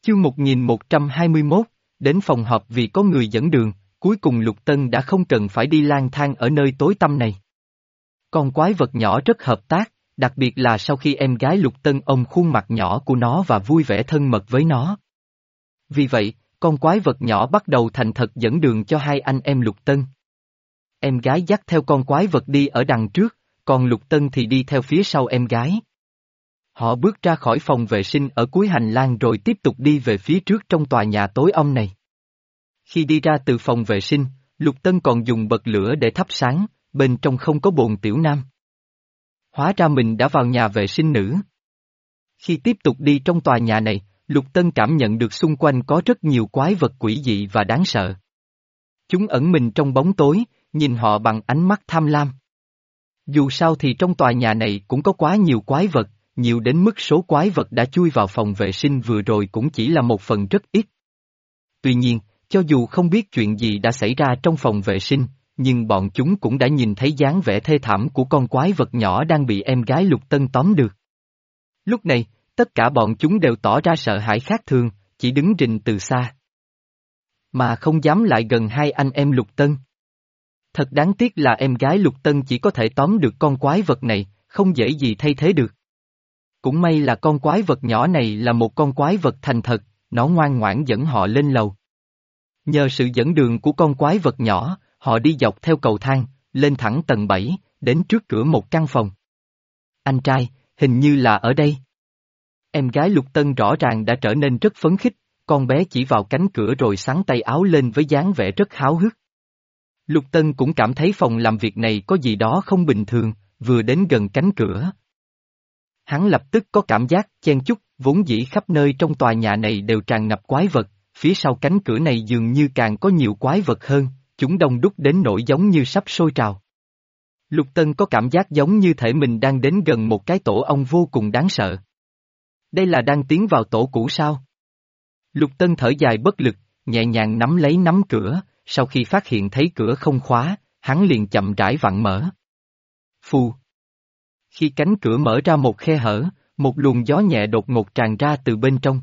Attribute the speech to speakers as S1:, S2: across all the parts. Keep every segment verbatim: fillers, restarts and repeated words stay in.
S1: Chương một nghìn một trăm hai mươi mốt, đến phòng họp vì có người dẫn đường, cuối cùng Lục Tân đã không cần phải đi lang thang ở nơi tối tăm này. Con quái vật nhỏ rất hợp tác, đặc biệt là sau khi em gái Lục Tân ôm khuôn mặt nhỏ của nó và vui vẻ thân mật với nó. Vì vậy, con quái vật nhỏ bắt đầu thành thật dẫn đường cho hai anh em Lục Tân. Em gái dắt theo con quái vật đi ở đằng trước, còn Lục Tân thì đi theo phía sau em gái. Họ bước ra khỏi phòng vệ sinh ở cuối hành lang rồi tiếp tục đi về phía trước trong tòa nhà tối om này. Khi đi ra từ phòng vệ sinh, Lục Tân còn dùng bật lửa để thắp sáng, bên trong không có bồn tiểu nam. Hóa ra mình đã vào nhà vệ sinh nữ. Khi tiếp tục đi trong tòa nhà này, Lục Tân cảm nhận được xung quanh có rất nhiều quái vật quỷ dị và đáng sợ. Chúng ẩn mình trong bóng tối, nhìn họ bằng ánh mắt tham lam. Dù sao thì trong tòa nhà này cũng có quá nhiều quái vật, nhiều đến mức số quái vật đã chui vào phòng vệ sinh vừa rồi cũng chỉ là một phần rất ít. Tuy nhiên, cho dù không biết chuyện gì đã xảy ra trong phòng vệ sinh, nhưng bọn chúng cũng đã nhìn thấy dáng vẻ thê thảm của con quái vật nhỏ đang bị em gái Lục Tân tóm được. Lúc này, tất cả bọn chúng đều tỏ ra sợ hãi khác thường, chỉ đứng rình từ xa. Mà không dám lại gần hai anh em Lục Tân. Thật đáng tiếc là em gái Lục Tân chỉ có thể tóm được con quái vật này, không dễ gì thay thế được. Cũng may là con quái vật nhỏ này là một con quái vật thành thật, nó ngoan ngoãn dẫn họ lên lầu. Nhờ sự dẫn đường của con quái vật nhỏ, họ đi dọc theo cầu thang, lên thẳng tầng bảy, đến trước cửa một căn phòng. Anh trai, hình như là ở đây. Em gái Lục Tân rõ ràng đã trở nên rất phấn khích, con bé chỉ vào cánh cửa rồi xắn tay áo lên với dáng vẻ rất háo hức. Lục Tân cũng cảm thấy phòng làm việc này có gì đó không bình thường, vừa đến gần cánh cửa. Hắn lập tức có cảm giác chen chúc, vốn dĩ khắp nơi trong tòa nhà này đều tràn ngập quái vật, phía sau cánh cửa này dường như càng có nhiều quái vật hơn, chúng đông đúc đến nỗi giống như sắp sôi trào. Lục Tân có cảm giác giống như thể mình đang đến gần một cái tổ ong vô cùng đáng sợ. Đây là đang tiến vào tổ cũ sao? Lục Tân thở dài bất lực, nhẹ nhàng nắm lấy nắm cửa, sau khi phát hiện thấy cửa không khóa, hắn liền chậm rãi vặn mở. Phù. Khi cánh cửa mở ra một khe hở, một luồng gió nhẹ đột ngột tràn ra từ bên trong.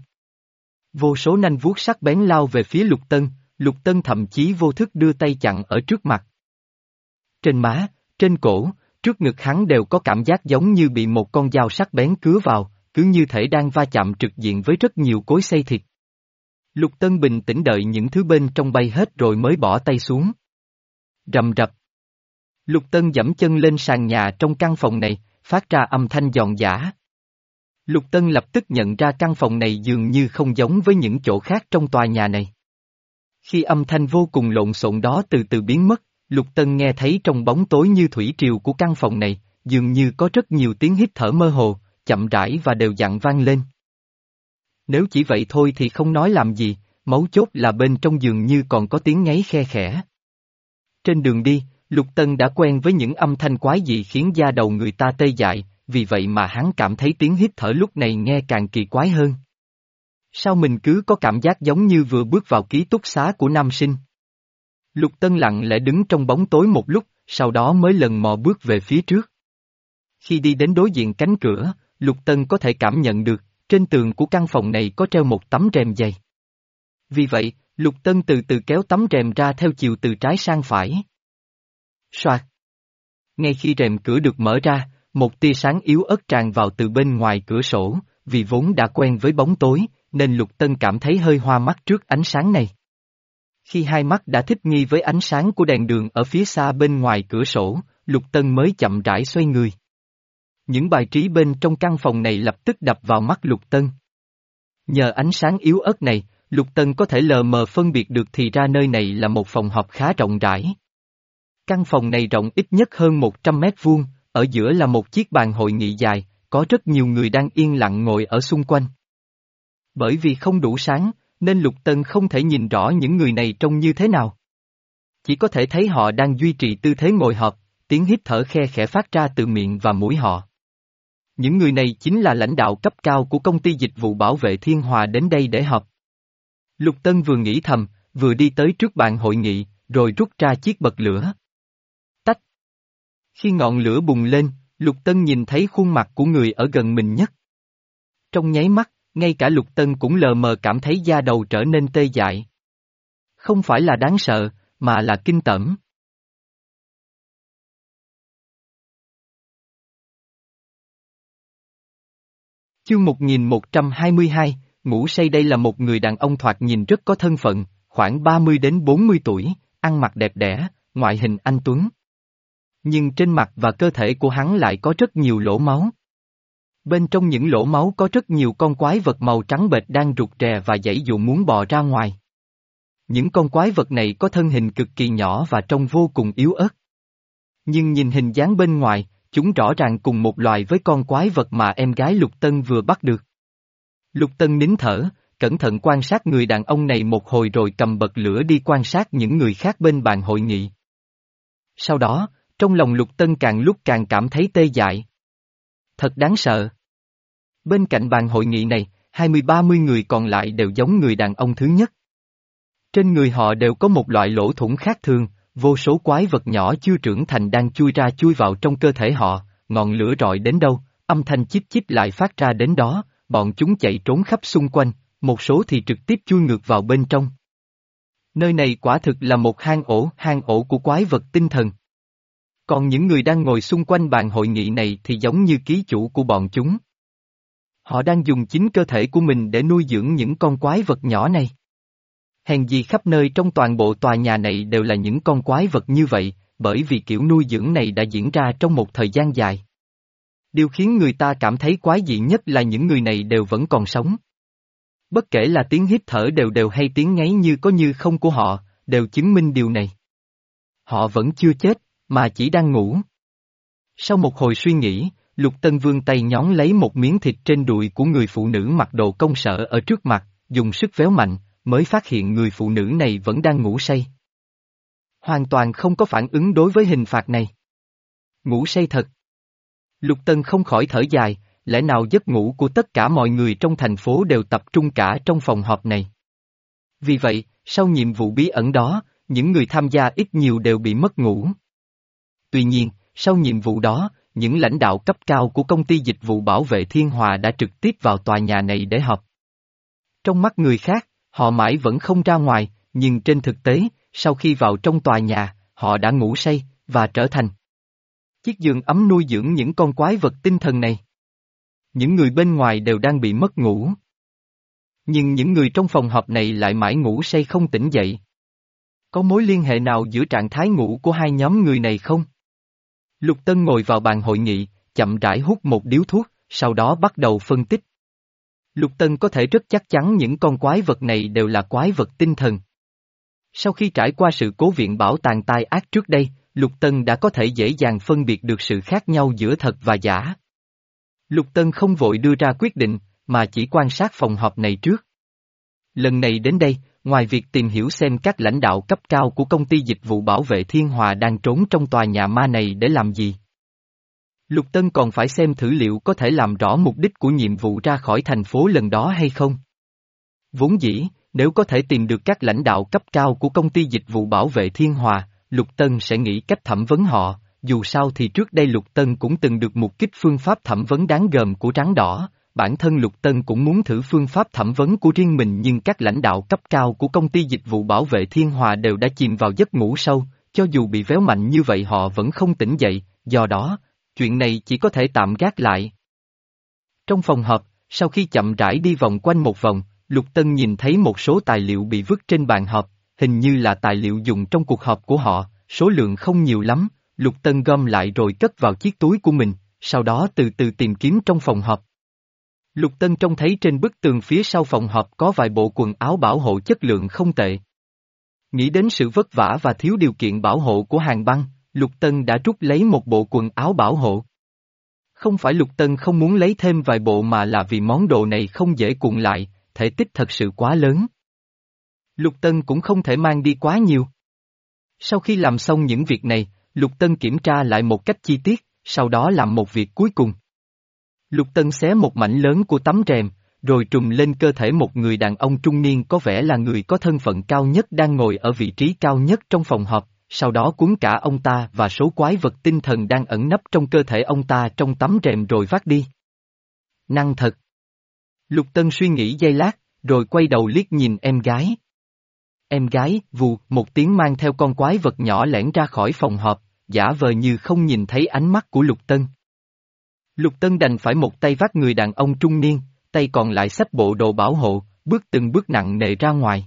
S1: Vô số nanh vuốt sắc bén lao về phía Lục Tân, Lục Tân thậm chí vô thức đưa tay chặn ở trước mặt. Trên má, trên cổ, trước ngực hắn đều có cảm giác giống như bị một con dao sắc bén cứa vào, cứ như thể đang va chạm trực diện với rất nhiều cối xay thịt. Lục Tân bình tĩnh đợi những thứ bên trong bay hết rồi mới bỏ tay xuống. Rầm rập. Lục Tân giẫm chân lên sàn nhà trong căn phòng này, phát ra âm thanh giòn giã. Lục Tân lập tức nhận ra căn phòng này dường như không giống với những chỗ khác trong tòa nhà này. Khi âm thanh vô cùng lộn xộn đó từ từ biến mất, Lục Tân nghe thấy trong bóng tối như thủy triều của căn phòng này, dường như có rất nhiều tiếng hít thở mơ hồ, chậm rãi và đều dặn vang lên. Nếu chỉ vậy thôi thì không nói làm gì, mấu chốt là bên trong dường như còn có tiếng ngáy khe khẽ. Trên đường đi, Lục Tân đã quen với những âm thanh quái dị khiến da đầu người ta tê dại, vì vậy mà hắn cảm thấy tiếng hít thở lúc này nghe càng kỳ quái hơn. Sao mình cứ có cảm giác giống như vừa bước vào ký túc xá của nam sinh? Lục Tân lặng lẽ đứng trong bóng tối một lúc, sau đó mới lần mò bước về phía trước. Khi đi đến đối diện cánh cửa, Lục Tân có thể cảm nhận được, trên tường của căn phòng này có treo một tấm rèm dày. Vì vậy, Lục Tân từ từ kéo tấm rèm ra theo chiều từ trái sang phải. Soạt. Ngay khi rèm cửa được mở ra, một tia sáng yếu ớt tràn vào từ bên ngoài cửa sổ, vì vốn đã quen với bóng tối, nên Lục Tân cảm thấy hơi hoa mắt trước ánh sáng này. Khi hai mắt đã thích nghi với ánh sáng của đèn đường ở phía xa bên ngoài cửa sổ, Lục Tân mới chậm rãi xoay người. Những bài trí bên trong căn phòng này lập tức đập vào mắt Lục Tân. Nhờ ánh sáng yếu ớt này, Lục Tân có thể lờ mờ phân biệt được thì ra nơi này là một phòng họp khá rộng rãi. Căn phòng này rộng ít nhất hơn một trăm mét vuông, ở giữa là một chiếc bàn hội nghị dài, có rất nhiều người đang yên lặng ngồi ở xung quanh. Bởi vì không đủ sáng, nên Lục Tân không thể nhìn rõ những người này trông như thế nào. Chỉ có thể thấy họ đang duy trì tư thế ngồi họp, tiếng hít thở khe khẽ phát ra từ miệng và mũi họ. Những người này chính là lãnh đạo cấp cao của công ty dịch vụ bảo vệ Thiên Hòa đến đây để họp. Lục Tân vừa nghĩ thầm, vừa đi tới trước bàn hội nghị, rồi rút ra chiếc bật lửa. Tách. Khi ngọn lửa bùng lên, Lục Tân nhìn thấy khuôn mặt của người ở gần mình nhất. Trong nháy mắt, Ngay cả Lục Tân cũng lờ mờ cảm thấy da đầu trở nên tê dại. Không phải là đáng sợ, mà là kinh tởm. Chương một nghìn một trăm hai mươi hai, ngủ say. Đây là một người đàn ông thoạt nhìn rất có thân phận, khoảng ba mươi đến bốn mươi tuổi, ăn mặc đẹp đẽ, ngoại hình anh tuấn. Nhưng trên mặt và cơ thể của hắn lại có rất nhiều lỗ máu. Bên trong những lỗ máu có rất nhiều con quái vật màu trắng bệch đang rụt rè và giãy giụa muốn bò ra ngoài. Những con quái vật này có thân hình cực kỳ nhỏ và trông vô cùng yếu ớt. Nhưng nhìn hình dáng bên ngoài, chúng rõ ràng cùng một loài với con quái vật mà em gái Lục Tân vừa bắt được. Lục Tân nín thở, cẩn thận quan sát người đàn ông này một hồi rồi cầm bật lửa đi quan sát những người khác bên bàn hội nghị. Sau đó, trong lòng Lục Tân càng lúc càng cảm thấy tê dại. Thật đáng sợ. Bên cạnh bàn hội nghị này, hai mươi ba mươi người còn lại đều giống người đàn ông thứ nhất. Trên người họ đều có một loại lỗ thủng khác thường, vô số quái vật nhỏ chưa trưởng thành đang chui ra chui vào trong cơ thể họ, ngọn lửa rọi đến đâu, âm thanh chích chích lại phát ra đến đó, bọn chúng chạy trốn khắp xung quanh, một số thì trực tiếp chui ngược vào bên trong. Nơi này quả thực là một hang ổ, hang ổ của quái vật tinh thần. Còn những người đang ngồi xung quanh bàn hội nghị này thì giống như ký chủ của bọn chúng. Họ đang dùng chính cơ thể của mình để nuôi dưỡng những con quái vật nhỏ này. Hèn gì khắp nơi trong toàn bộ tòa nhà này đều là những con quái vật như vậy, bởi vì kiểu nuôi dưỡng này đã diễn ra trong một thời gian dài. Điều khiến người ta cảm thấy quái dị nhất là những người này đều vẫn còn sống. Bất kể là tiếng hít thở đều đều hay tiếng ngáy như có như không của họ, đều chứng minh điều này. Họ vẫn chưa chết, mà chỉ đang ngủ. Sau một hồi suy nghĩ, Lục Tân vươn tay nhón lấy một miếng thịt trên đùi của người phụ nữ mặc đồ công sở ở trước mặt, dùng sức véo mạnh, mới phát hiện người phụ nữ này vẫn đang ngủ say. Hoàn toàn không có phản ứng đối với hình phạt này. Ngủ say thật. Lục Tân không khỏi thở dài, lẽ nào giấc ngủ của tất cả mọi người trong thành phố đều tập trung cả trong phòng họp này. Vì vậy, sau nhiệm vụ bí ẩn đó, những người tham gia ít nhiều đều bị mất ngủ. Tuy nhiên, sau nhiệm vụ đó, những lãnh đạo cấp cao của công ty dịch vụ bảo vệ Thiên Hòa đã trực tiếp vào tòa nhà này để họp. Trong mắt người khác, họ mãi vẫn không ra ngoài, nhưng trên thực tế, sau khi vào trong tòa nhà, họ đã ngủ say, và trở thành chiếc giường ấm nuôi dưỡng những con quái vật tinh thần này. Những người bên ngoài đều đang bị mất ngủ. Nhưng những người trong phòng họp này lại mãi ngủ say không tỉnh dậy. Có mối liên hệ nào giữa trạng thái ngủ của hai nhóm người này không? Lục Tân ngồi vào bàn hội nghị, chậm rãi hút một điếu thuốc, sau đó bắt đầu phân tích. Lục Tân có thể rất chắc chắn những con quái vật này đều là quái vật tinh thần. Sau khi trải qua sự cố viện bảo tàng tai ác trước đây, Lục Tân đã có thể dễ dàng phân biệt được sự khác nhau giữa thật và giả. Lục Tân không vội đưa ra quyết định, mà chỉ quan sát phòng họp này trước. Lần này đến đây, ngoài việc tìm hiểu xem các lãnh đạo cấp cao của công ty dịch vụ bảo vệ Thiên Hòa đang trốn trong tòa nhà ma này để làm gì, Lục Tân còn phải xem thử liệu có thể làm rõ mục đích của nhiệm vụ ra khỏi thành phố lần đó hay không. Vốn dĩ, nếu có thể tìm được các lãnh đạo cấp cao của công ty dịch vụ bảo vệ Thiên Hòa, Lục Tân sẽ nghĩ cách thẩm vấn họ, dù sao thì trước đây Lục Tân cũng từng được mục kích phương pháp thẩm vấn đáng gờm của Rắn Đỏ, bản thân Lục Tân cũng muốn thử phương pháp thẩm vấn của riêng mình nhưng các lãnh đạo cấp cao của công ty dịch vụ bảo vệ Thiên Hòa đều đã chìm vào giấc ngủ sâu, cho dù bị véo mạnh như vậy họ vẫn không tỉnh dậy, do đó, chuyện này chỉ có thể tạm gác lại. Trong phòng họp, sau khi chậm rãi đi vòng quanh một vòng, Lục Tân nhìn thấy một số tài liệu bị vứt trên bàn họp, hình như là tài liệu dùng trong cuộc họp của họ, số lượng không nhiều lắm, Lục Tân gom lại rồi cất vào chiếc túi của mình, sau đó từ từ tìm kiếm trong phòng họp. Lục Tân trông thấy trên bức tường phía sau phòng họp có vài bộ quần áo bảo hộ chất lượng không tệ. Nghĩ đến sự vất vả và thiếu điều kiện bảo hộ của Hàn Băng, Lục Tân đã rút lấy một bộ quần áo bảo hộ. Không phải Lục Tân không muốn lấy thêm vài bộ mà là vì món đồ này không dễ cuộn lại, thể tích thật sự quá lớn. Lục Tân cũng không thể mang đi quá nhiều. Sau khi làm xong những việc này, Lục Tân kiểm tra lại một cách chi tiết, sau đó làm một việc cuối cùng. Lục Tân xé một mảnh lớn của tấm rèm, rồi trùm lên cơ thể một người đàn ông trung niên có vẻ là người có thân phận cao nhất đang ngồi ở vị trí cao nhất trong phòng họp, sau đó cuốn cả ông ta và số quái vật tinh thần đang ẩn nấp trong cơ thể ông ta trong tấm rèm rồi vác đi. Năng thật. Lục Tân suy nghĩ giây lát, rồi quay đầu liếc nhìn em gái. Em gái, vù, một tiếng mang theo con quái vật nhỏ lẻn ra khỏi phòng họp, giả vờ như không nhìn thấy ánh mắt của Lục Tân. Lục Tân đành phải một tay vác người đàn ông trung niên, tay còn lại xách bộ đồ bảo hộ, bước từng bước nặng nề ra ngoài.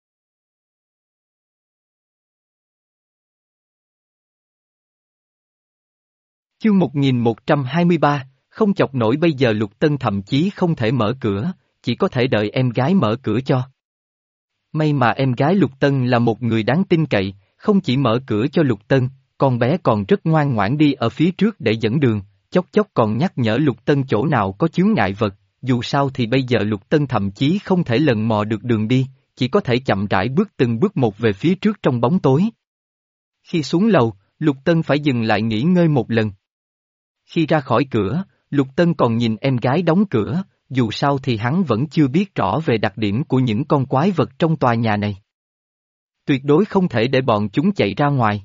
S1: Chương một nghìn một trăm hai mươi ba, không chọc nổi bây giờ Lục Tân thậm chí không thể mở cửa, chỉ có thể đợi em gái mở cửa cho. May mà em gái Lục Tân là một người đáng tin cậy, không chỉ mở cửa cho Lục Tân, con bé còn rất ngoan ngoãn đi ở phía trước để dẫn đường, chốc chốc còn nhắc nhở Lục Tân chỗ nào có chướng ngại vật, dù sao thì bây giờ Lục Tân thậm chí không thể lần mò được đường đi, chỉ có thể chậm rãi bước từng bước một về phía trước trong bóng tối. Khi xuống lầu, Lục Tân phải dừng lại nghỉ ngơi một lần. Khi ra khỏi cửa, Lục Tân còn nhìn em gái đóng cửa, dù sao thì hắn vẫn chưa biết rõ về đặc điểm của những con quái vật trong tòa nhà này. Tuyệt đối không thể để bọn chúng chạy ra ngoài.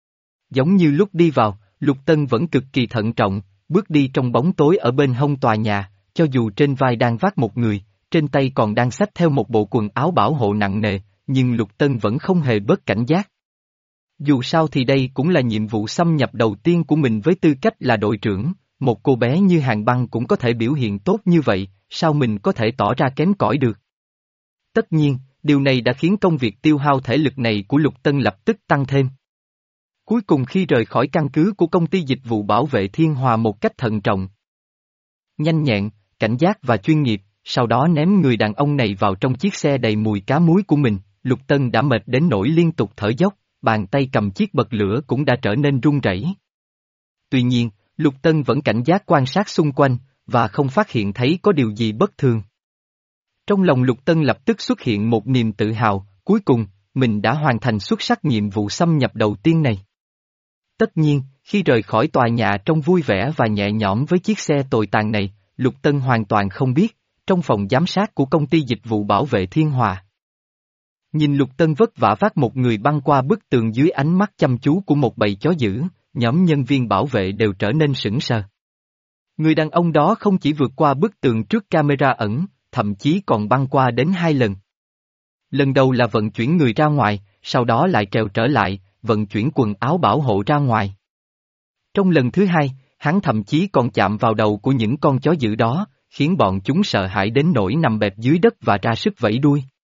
S1: Giống như lúc đi vào, Lục Tân vẫn cực kỳ thận trọng, bước đi trong bóng tối ở bên hông tòa nhà, cho dù trên vai đang vác một người, trên tay còn đang xách theo một bộ quần áo bảo hộ nặng nề, nhưng Lục Tân vẫn không hề bớt cảnh giác. Dù sao thì đây cũng là nhiệm vụ xâm nhập đầu tiên của mình với tư cách là đội trưởng, một cô bé như Hàn Băng cũng có thể biểu hiện tốt như vậy, sao mình có thể tỏ ra kém cỏi được. Tất nhiên, điều này đã khiến công việc tiêu hao thể lực này của Lục Tân lập tức tăng thêm. Cuối cùng khi rời khỏi căn cứ của công ty dịch vụ bảo vệ Thiên Hòa một cách thận trọng, nhanh nhẹn, cảnh giác và chuyên nghiệp, sau đó ném người đàn ông này vào trong chiếc xe đầy mùi cá muối của mình, Lục Tân đã mệt đến nỗi liên tục thở dốc, bàn tay cầm chiếc bật lửa cũng đã trở nên run rẩy. Tuy nhiên, Lục Tân vẫn cảnh giác quan sát xung quanh, và không phát hiện thấy có điều gì bất thường. Trong lòng Lục Tân lập tức xuất hiện một niềm tự hào, cuối cùng, mình đã hoàn thành xuất sắc nhiệm vụ xâm nhập đầu tiên này. Tất nhiên, khi rời khỏi tòa nhà trông vui vẻ và nhẹ nhõm với chiếc xe tồi tàn này, Lục Tân hoàn toàn không biết, trong phòng giám sát của công ty dịch vụ bảo vệ Thiên Hòa. Nhìn Lục Tân vất vả vác một người băng qua bức tường dưới ánh mắt chăm chú của một bầy chó dữ, nhóm nhân viên bảo vệ đều trở nên sững sờ. Người đàn ông đó không chỉ vượt qua bức tường trước camera ẩn, thậm chí còn băng qua đến hai lần. Lần đầu là vận chuyển người ra ngoài, sau đó lại trèo trở lại, vận chuyển quần áo bảo hộ ra ngoài. Trong lần thứ hai, hắn thậm chí còn chạm vào đầu của những con chó dữ đó, khiến bọn chúng sợ hãi đến nỗi nằm bẹp dưới đất và ra sức vẫy đuôi.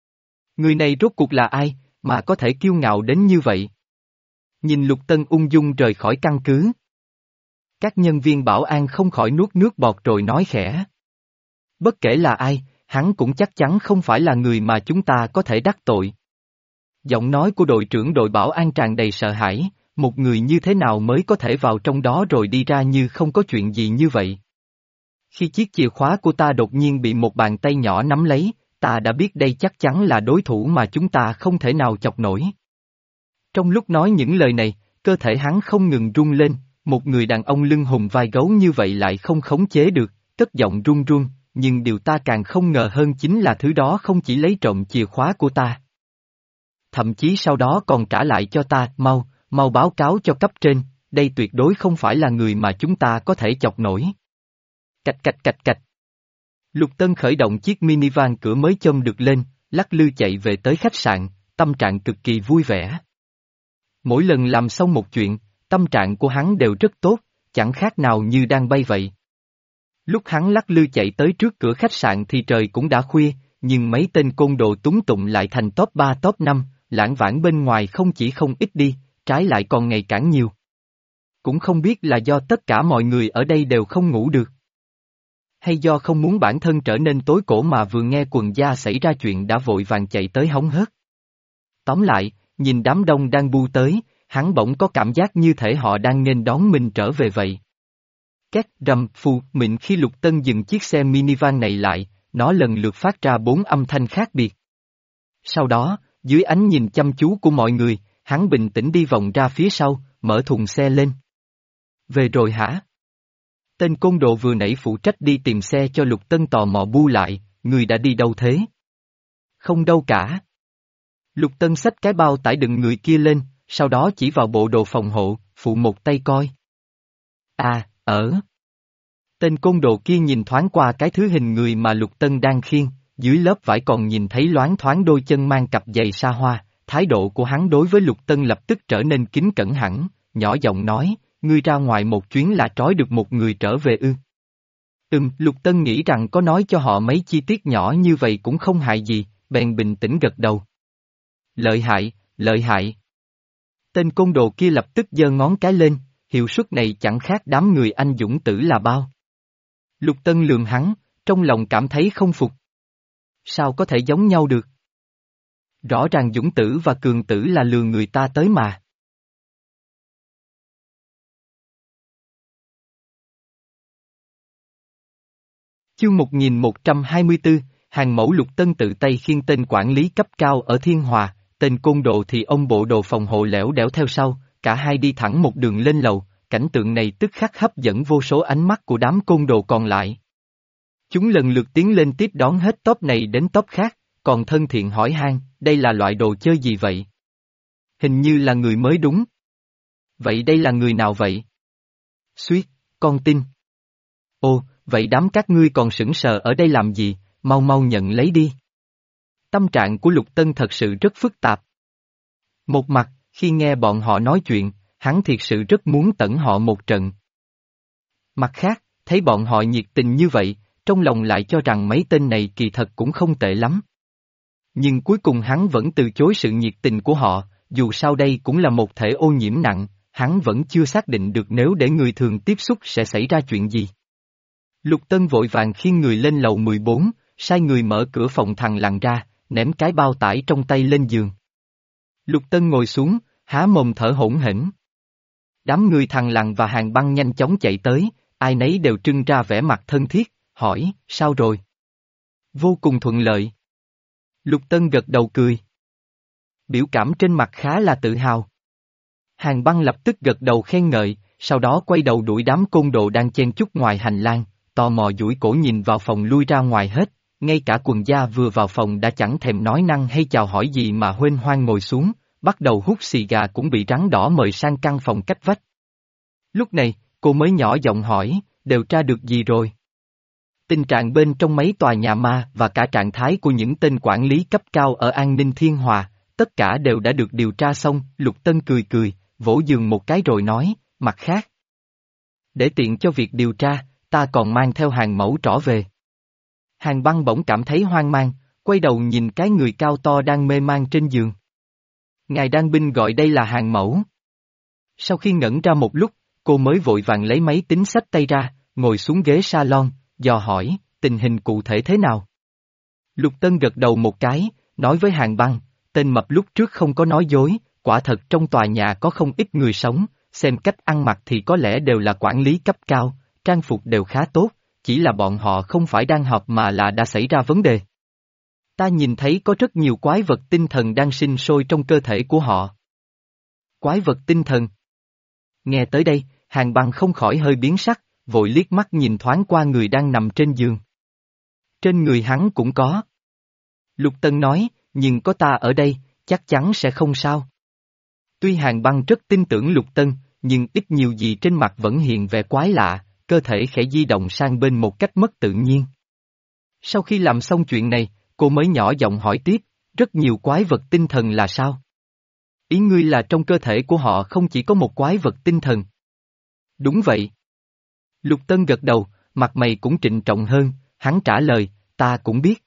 S1: Người này rốt cuộc là ai, mà có thể kiêu ngạo đến như vậy? Nhìn Lục Tân ung dung rời khỏi căn cứ. Các nhân viên bảo an không khỏi nuốt nước bọt rồi nói khẽ. Bất kể là ai, hắn cũng chắc chắn không phải là người mà chúng ta có thể đắc tội. Giọng nói của đội trưởng đội bảo an tràn đầy sợ hãi, một người như thế nào mới có thể vào trong đó rồi đi ra như không có chuyện gì như vậy. Khi chiếc chìa khóa của ta đột nhiên bị một bàn tay nhỏ nắm lấy, ta đã biết đây chắc chắn là đối thủ mà chúng ta không thể nào chọc nổi. Trong lúc nói những lời này, cơ thể hắn không ngừng run lên, một người đàn ông lưng hùm vai gấu như vậy lại không khống chế được, cất giọng run run, nhưng điều ta càng không ngờ hơn chính là thứ đó không chỉ lấy trộm chìa khóa của ta. Thậm chí sau đó còn trả lại cho ta, mau, mau báo cáo cho cấp trên, đây tuyệt đối không phải là người mà chúng ta có thể chọc nổi. Cạch cạch cạch cạch. Lục Tân khởi động chiếc minivan cửa mới châm được lên, lắc lư chạy về tới khách sạn, tâm trạng cực kỳ vui vẻ. Mỗi lần làm xong một chuyện, tâm trạng của hắn đều rất tốt, chẳng khác nào như đang bay vậy. Lúc hắn lắc lư chạy tới trước cửa khách sạn thì trời cũng đã khuya, nhưng mấy tên côn đồ túng tụng lại thành top ba top năm, lãng vãng bên ngoài không chỉ không ít đi, trái lại còn ngày càng nhiều. Cũng không biết là do tất cả mọi người ở đây đều không ngủ được, hay do không muốn bản thân trở nên tối cổ mà vừa nghe quần gia xảy ra chuyện đã vội vàng chạy tới hóng hớt. Tóm lại, nhìn đám đông đang bu tới, hắn bỗng có cảm giác như thể họ đang nghênh đón mình trở về vậy. Két rầm phù mịn khi Lục Tân dừng chiếc xe minivan này lại, nó lần lượt phát ra bốn âm thanh khác biệt. Sau đó, dưới ánh nhìn chăm chú của mọi người, hắn bình tĩnh đi vòng ra phía sau, mở thùng xe lên. Về rồi hả? Tên côn đồ vừa nãy phụ trách đi tìm xe cho Lục Tân tò mò bu lại, người đã đi đâu thế? Không đâu cả. Lục Tân xách cái bao tải đựng người kia lên, sau đó chỉ vào bộ đồ phòng hộ, phụ một tay coi. À, ở. Tên côn đồ kia nhìn thoáng qua cái thứ hình người mà Lục Tân đang khiêng, dưới lớp vải còn nhìn thấy loáng thoáng đôi chân mang cặp giày sa hoa, thái độ của hắn đối với Lục Tân lập tức trở nên kính cẩn hẳn, nhỏ giọng nói, ngươi ra ngoài một chuyến là trói được một người trở về ư. Ừm, Lục Tân nghĩ rằng có nói cho họ mấy chi tiết nhỏ như vậy cũng không hại gì, bèn bình tĩnh gật đầu. Lợi hại, lợi hại. Tên côn đồ kia lập tức giơ ngón cái lên, hiệu suất này chẳng khác đám người anh dũng tử là bao. Lục Tân lườm hắn, trong lòng cảm thấy không phục. Sao có thể giống nhau được? Rõ ràng dũng tử và cường tử là lừa người ta tới mà. Chương một nghìn một trăm hai mươi tư, hàng mẫu Lục Tân tự tay khiêng tên quản lý cấp cao ở Thiên Hòa, tên côn đồ thì ông bộ đồ phòng hộ lẻo đẻo theo sau, cả hai đi thẳng một đường lên lầu, cảnh tượng này tức khắc hấp dẫn vô số ánh mắt của đám côn đồ còn lại. Chúng lần lượt tiến lên tiếp đón hết tốp này đến tốp khác, còn thân thiện hỏi han, đây là loại đồ chơi gì vậy? Hình như là người mới đúng. Vậy đây là người nào vậy? Suýt, con tin. Ồ, vậy đám các ngươi còn sững sờ ở đây làm gì, mau mau nhận lấy đi. Tâm trạng của Lục Tân thật sự rất phức tạp. Một mặt, khi nghe bọn họ nói chuyện, hắn thiệt sự rất muốn tẩn họ một trận. Mặt khác, thấy bọn họ nhiệt tình như vậy, trong lòng lại cho rằng mấy tên này kỳ thật cũng không tệ lắm. Nhưng cuối cùng hắn vẫn từ chối sự nhiệt tình của họ, dù sao đây cũng là một thể ô nhiễm nặng, hắn vẫn chưa xác định được nếu để người thường tiếp xúc sẽ xảy ra chuyện gì. Lục Tân vội vàng khiêng người lên lầu mười bốn, sai người mở cửa phòng thằng lằn ra, ném cái bao tải trong tay lên giường. Lục Tân ngồi xuống, há mồm thở hổn hển. Đám người thằng lằn và hàng băng nhanh chóng chạy tới, ai nấy đều trưng ra vẻ mặt thân thiết, hỏi, sao rồi? Vô cùng thuận lợi. Lục Tân gật đầu cười. Biểu cảm trên mặt khá là tự hào. Hàng băng lập tức gật đầu khen ngợi, sau đó quay đầu đuổi đám côn đồ đang chen chúc ngoài hành lang, tò mò duỗi cổ nhìn vào phòng lui ra ngoài hết, ngay cả quần gia vừa vào phòng đã chẳng thèm nói năng hay chào hỏi gì mà huênh hoang ngồi xuống, bắt đầu hút xì gà cũng bị rắn đỏ mời sang căn phòng cách vách. Lúc này, cô mới nhỏ giọng hỏi, đều tra được gì rồi? Tình trạng bên trong mấy tòa nhà ma và cả trạng thái của những tên quản lý cấp cao ở An Ninh Thiên Hòa, tất cả đều đã được điều tra xong, Lục Tân cười cười, vỗ giường một cái rồi nói, mặt khác. Để tiện cho việc điều tra, ta còn mang theo hàng mẫu trỏ về. Hàng băng bỗng cảm thấy hoang mang, quay đầu nhìn cái người cao to đang mê man trên giường. Ngài Đan Binh gọi đây là hàng mẫu. Sau khi ngẩn ra một lúc, cô mới vội vàng lấy máy tính xách tay ra, ngồi xuống ghế salon, dò hỏi, tình hình cụ thể thế nào? Lục Tân gật đầu một cái, nói với hàng băng, tên mập lúc trước không có nói dối, quả thật trong tòa nhà có không ít người sống, xem cách ăn mặc thì có lẽ đều là quản lý cấp cao, trang phục đều khá tốt, chỉ là bọn họ không phải đang họp mà là đã xảy ra vấn đề. Ta nhìn thấy có rất nhiều quái vật tinh thần đang sinh sôi trong cơ thể của họ. Quái vật tinh thần. Nghe tới đây, hàng băng không khỏi hơi biến sắc, vội liếc mắt nhìn thoáng qua người đang nằm trên giường. Trên người hắn cũng có. Lục Tân nói, nhưng có ta ở đây, chắc chắn sẽ không sao. Tuy hàng băng rất tin tưởng Lục Tân, nhưng ít nhiều gì trên mặt vẫn hiện vẻ quái lạ, cơ thể khẽ di động sang bên một cách mất tự nhiên. Sau khi làm xong chuyện này, cô mới nhỏ giọng hỏi tiếp, rất nhiều quái vật tinh thần là sao? Ý ngươi là trong cơ thể của họ không chỉ có một quái vật tinh thần. Đúng vậy. Lục Tân gật đầu, mặt mày cũng trịnh trọng hơn, hắn trả lời, ta cũng biết.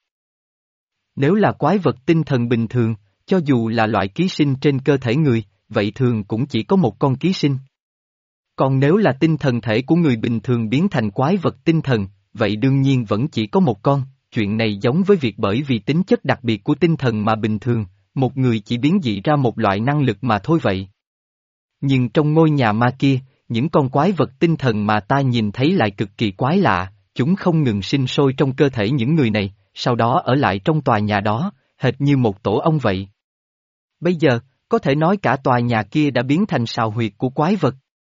S1: Nếu là quái vật tinh thần bình thường, cho dù là loại ký sinh trên cơ thể người, vậy thường cũng chỉ có một con ký sinh. Còn nếu là tinh thần thể của người bình thường biến thành quái vật tinh thần, vậy đương nhiên vẫn chỉ có một con, chuyện này giống với việc bởi vì tính chất đặc biệt của tinh thần mà bình thường, một người chỉ biến dị ra một loại năng lực mà thôi vậy. Nhưng trong ngôi nhà ma kia, những con quái vật tinh thần mà ta nhìn thấy lại cực kỳ quái lạ, chúng không ngừng sinh sôi trong cơ thể những người này, sau đó ở lại trong tòa nhà đó, hệt như một tổ ong vậy. Bây giờ, có thể nói cả tòa nhà kia đã biến thành sào huyệt của quái vật.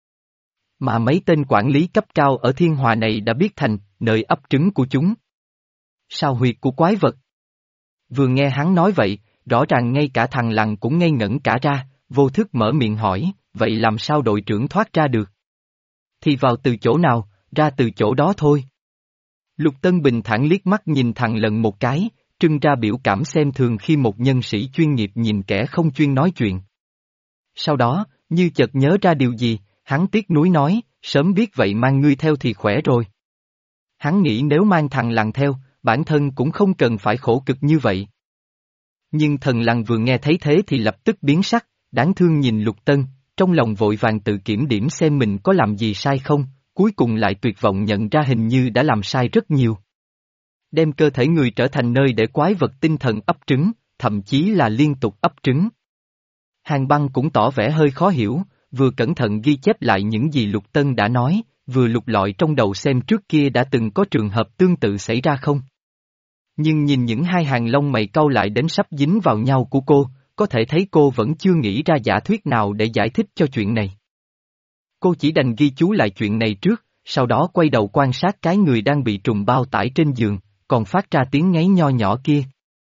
S1: Mà mấy tên quản lý cấp cao ở Thiên Hòa này đã biết thành nơi ấp trứng của chúng. Sào huyệt của quái vật. Vừa nghe hắn nói vậy, rõ ràng ngay cả thằng lằn cũng ngây ngẩn cả ra, vô thức mở miệng hỏi, vậy làm sao đội trưởng thoát ra được? Thì vào từ chỗ nào, ra từ chỗ đó thôi. Lục Tân bình thản liếc mắt nhìn thằng Lân một cái, trưng ra biểu cảm xem thường khi một nhân sĩ chuyên nghiệp nhìn kẻ không chuyên nói chuyện. Sau đó, như chợt nhớ ra điều gì, hắn tiếc nuối nói, sớm biết vậy mang ngươi theo thì khỏe rồi. Hắn nghĩ nếu mang thằng Lằn theo, bản thân cũng không cần phải khổ cực như vậy. Nhưng thần Lằn vừa nghe thấy thế thì lập tức biến sắc, đáng thương nhìn Lục Tân, trong lòng vội vàng tự kiểm điểm xem mình có làm gì sai không, cuối cùng lại tuyệt vọng nhận ra hình như đã làm sai rất nhiều. Đem cơ thể người trở thành nơi để quái vật tinh thần ấp trứng, thậm chí là liên tục ấp trứng. Hàn Băng cũng tỏ vẻ hơi khó hiểu, vừa cẩn thận ghi chép lại những gì Lục Tân đã nói, vừa lục lọi trong đầu xem trước kia đã từng có trường hợp tương tự xảy ra không. Nhưng nhìn những hai hàng lông mày cau lại đến sắp dính vào nhau của cô, có thể thấy cô vẫn chưa nghĩ ra giả thuyết nào để giải thích cho chuyện này. Cô chỉ đành ghi chú lại chuyện này trước, sau đó quay đầu quan sát cái người đang bị trùng bao tải trên giường, còn phát ra tiếng ngáy nho nhỏ kia.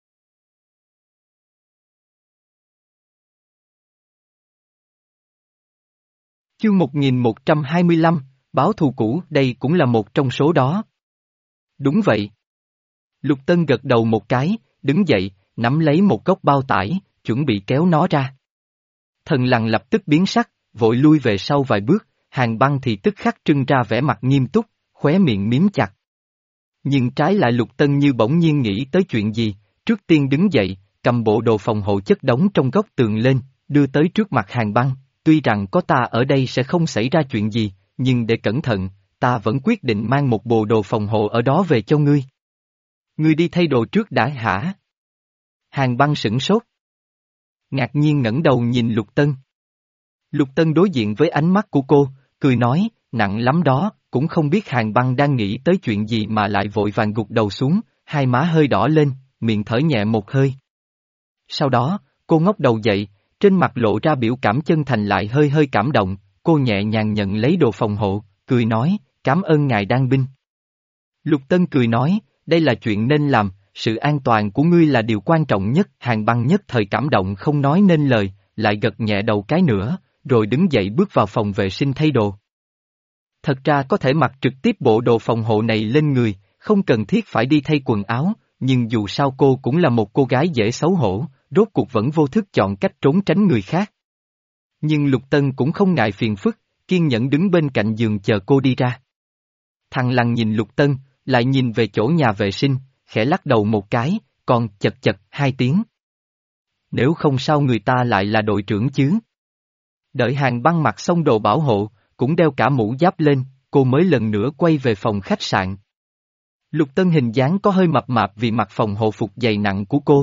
S1: Chương một nghìn một trăm hai mươi lăm, báo thù cũ, đây cũng là một trong số đó. Đúng vậy. Lục Tân gật đầu một cái, đứng dậy, nắm lấy một góc bao tải, chuẩn bị kéo nó ra. Thần Lằn lập tức biến sắc, vội lui về sau vài bước, Hàn Băng thì tức khắc trưng ra vẻ mặt nghiêm túc, khóe miệng miếm chặt. Nhưng trái lại Lục Tân như bỗng nhiên nghĩ tới chuyện gì, trước tiên đứng dậy, cầm bộ đồ phòng hộ chất đống trong góc tường lên, đưa tới trước mặt Hàn Băng, tuy rằng có ta ở đây sẽ không xảy ra chuyện gì, nhưng để cẩn thận, ta vẫn quyết định mang một bộ đồ phòng hộ ở đó về cho ngươi. Ngươi đi thay đồ trước đã hả? Hàn Băng sửng sốt. Ngạc nhiên ngẩng đầu nhìn Lục Tân. Lục Tân đối diện với ánh mắt của cô, cười nói, nặng lắm đó, cũng không biết Hàn Băng đang nghĩ tới chuyện gì mà lại vội vàng gục đầu xuống, hai má hơi đỏ lên, miệng thở nhẹ một hơi. Sau đó, cô ngóc đầu dậy, trên mặt lộ ra biểu cảm chân thành lại hơi hơi cảm động, cô nhẹ nhàng nhận lấy đồ phòng hộ, cười nói, cảm ơn ngài đan binh. Lục Tân cười nói, đây là chuyện nên làm, sự an toàn của ngươi là điều quan trọng nhất. Hàn Băng nhất thời cảm động không nói nên lời, lại gật nhẹ đầu cái nữa, rồi đứng dậy bước vào phòng vệ sinh thay đồ. Thật ra có thể mặc trực tiếp bộ đồ phòng hộ này lên người, không cần thiết phải đi thay quần áo, nhưng dù sao cô cũng là một cô gái dễ xấu hổ, rốt cuộc vẫn vô thức chọn cách trốn tránh người khác. Nhưng Lục Tân cũng không ngại phiền phức, kiên nhẫn đứng bên cạnh giường chờ cô đi ra. Thằng Lằn nhìn Lục Tân, lại nhìn về chỗ nhà vệ sinh, khẽ lắc đầu một cái, còn chật chật hai tiếng. Nếu không sao người ta lại là đội trưởng chứ? Đợi Hàn Băng mặc xong đồ bảo hộ, cũng đeo cả mũ giáp lên, cô mới lần nữa quay về phòng khách sạn. Lục Tân hình dáng có hơi mập mạp vì mặc phòng hộ phục dày nặng của cô.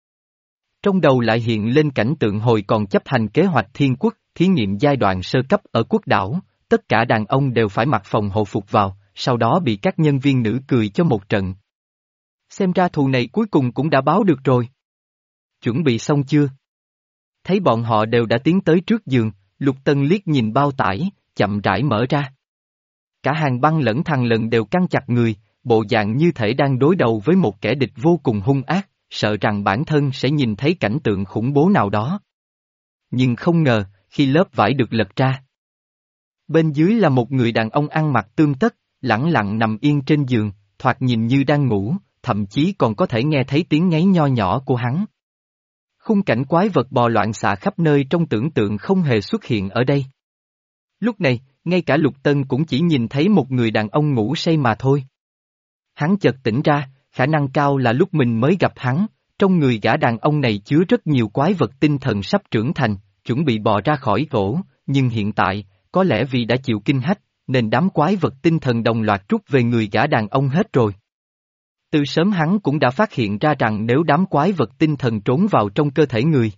S1: Trong đầu lại hiện lên cảnh tượng hồi còn chấp hành kế hoạch thiên quốc, thí nghiệm giai đoạn sơ cấp ở quốc đảo, tất cả đàn ông đều phải mặc phòng hộ phục vào, sau đó bị các nhân viên nữ cười cho một trận. Xem ra thù này cuối cùng cũng đã báo được rồi. Chuẩn bị xong chưa? Thấy bọn họ đều đã tiến tới trước giường, Lục Tân liếc nhìn bao tải, chậm rãi mở ra. Cả Hàn Băng lẫn thằng Lân đều căng chặt người, bộ dạng như thể đang đối đầu với một kẻ địch vô cùng hung ác, sợ rằng bản thân sẽ nhìn thấy cảnh tượng khủng bố nào đó. Nhưng không ngờ, khi lớp vải được lật ra, bên dưới là một người đàn ông ăn mặc tươm tất, lẳng lặng nằm yên trên giường, thoạt nhìn như đang ngủ, thậm chí còn có thể nghe thấy tiếng ngáy nho nhỏ của hắn. Khung cảnh quái vật bò loạn xạ khắp nơi trong tưởng tượng không hề xuất hiện ở đây. Lúc này, ngay cả Lục Tân cũng chỉ nhìn thấy một người đàn ông ngủ say mà thôi. Hắn chợt tỉnh ra, khả năng cao là lúc mình mới gặp hắn, trong người gã đàn ông này chứa rất nhiều quái vật tinh thần sắp trưởng thành, chuẩn bị bò ra khỏi ổ, nhưng hiện tại, có lẽ vì đã chịu kinh hách, nên đám quái vật tinh thần đồng loạt trút về người gã đàn ông hết rồi. Từ sớm hắn cũng đã phát hiện ra rằng nếu đám quái vật tinh thần trốn vào trong cơ thể người,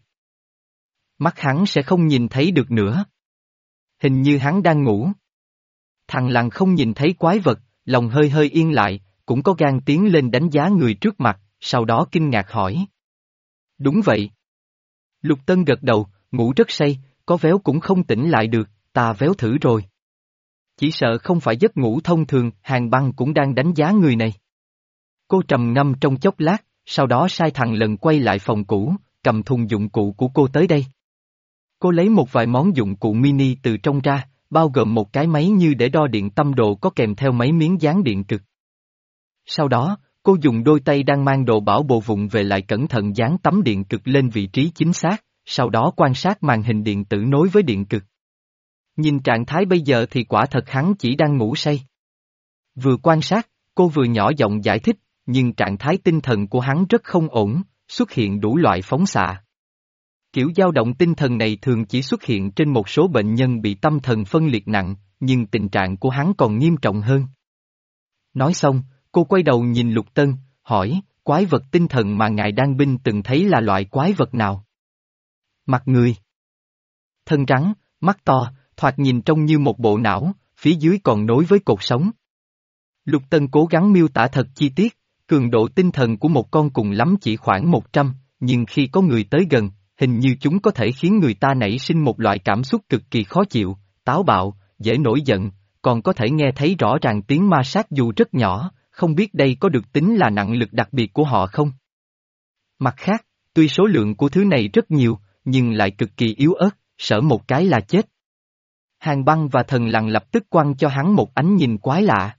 S1: mắt hắn sẽ không nhìn thấy được nữa. Hình như hắn đang ngủ. Thằng Lằn không nhìn thấy quái vật, lòng hơi hơi yên lại, cũng có gan tiến lên đánh giá người trước mặt, sau đó kinh ngạc hỏi. Đúng vậy. Lục Tân gật đầu, ngủ rất say, có véo cũng không tỉnh lại được, ta véo thử rồi. Chỉ sợ không phải giấc ngủ thông thường, Hàn Băng cũng đang đánh giá người này. Cô trầm ngâm trong chốc lát, sau đó sai thằng Lân quay lại phòng cũ, cầm thùng dụng cụ của cô tới đây. Cô lấy một vài món dụng cụ mini từ trong ra, bao gồm một cái máy như để đo điện tâm độ có kèm theo mấy miếng dán điện cực. Sau đó, cô dùng đôi tay đang mang đồ bảo bộ vụng về lại cẩn thận dán tấm điện cực lên vị trí chính xác, sau đó quan sát màn hình điện tử nối với điện cực. Nhìn trạng thái bây giờ thì quả thật hắn chỉ đang ngủ say. Vừa quan sát, cô vừa nhỏ giọng giải thích, nhưng trạng thái tinh thần của hắn rất không ổn, xuất hiện đủ loại phóng xạ. Kiểu dao động tinh thần này thường chỉ xuất hiện trên một số bệnh nhân bị tâm thần phân liệt nặng, nhưng tình trạng của hắn còn nghiêm trọng hơn. Nói xong, cô quay đầu nhìn Lục Tân, hỏi, quái vật tinh thần mà ngài Đan Binh từng thấy là loại quái vật nào? Mặt người. Thân rắn, mắt to, thoạt nhìn trông như một bộ não, phía dưới còn nối với cột sống. Lục Tân cố gắng miêu tả thật chi tiết, cường độ tinh thần của một con cùng lắm chỉ khoảng một trăm, nhưng khi có người tới gần, hình như chúng có thể khiến người ta nảy sinh một loại cảm xúc cực kỳ khó chịu, táo bạo, dễ nổi giận, còn có thể nghe thấy rõ ràng tiếng ma sát dù rất nhỏ, không biết đây có được tính là nặng lực đặc biệt của họ không? Mặt khác, tuy số lượng của thứ này rất nhiều, nhưng lại cực kỳ yếu ớt, sợ một cái là chết. Hàn Băng và Thần Lằn lập tức quăng cho hắn một ánh nhìn quái lạ.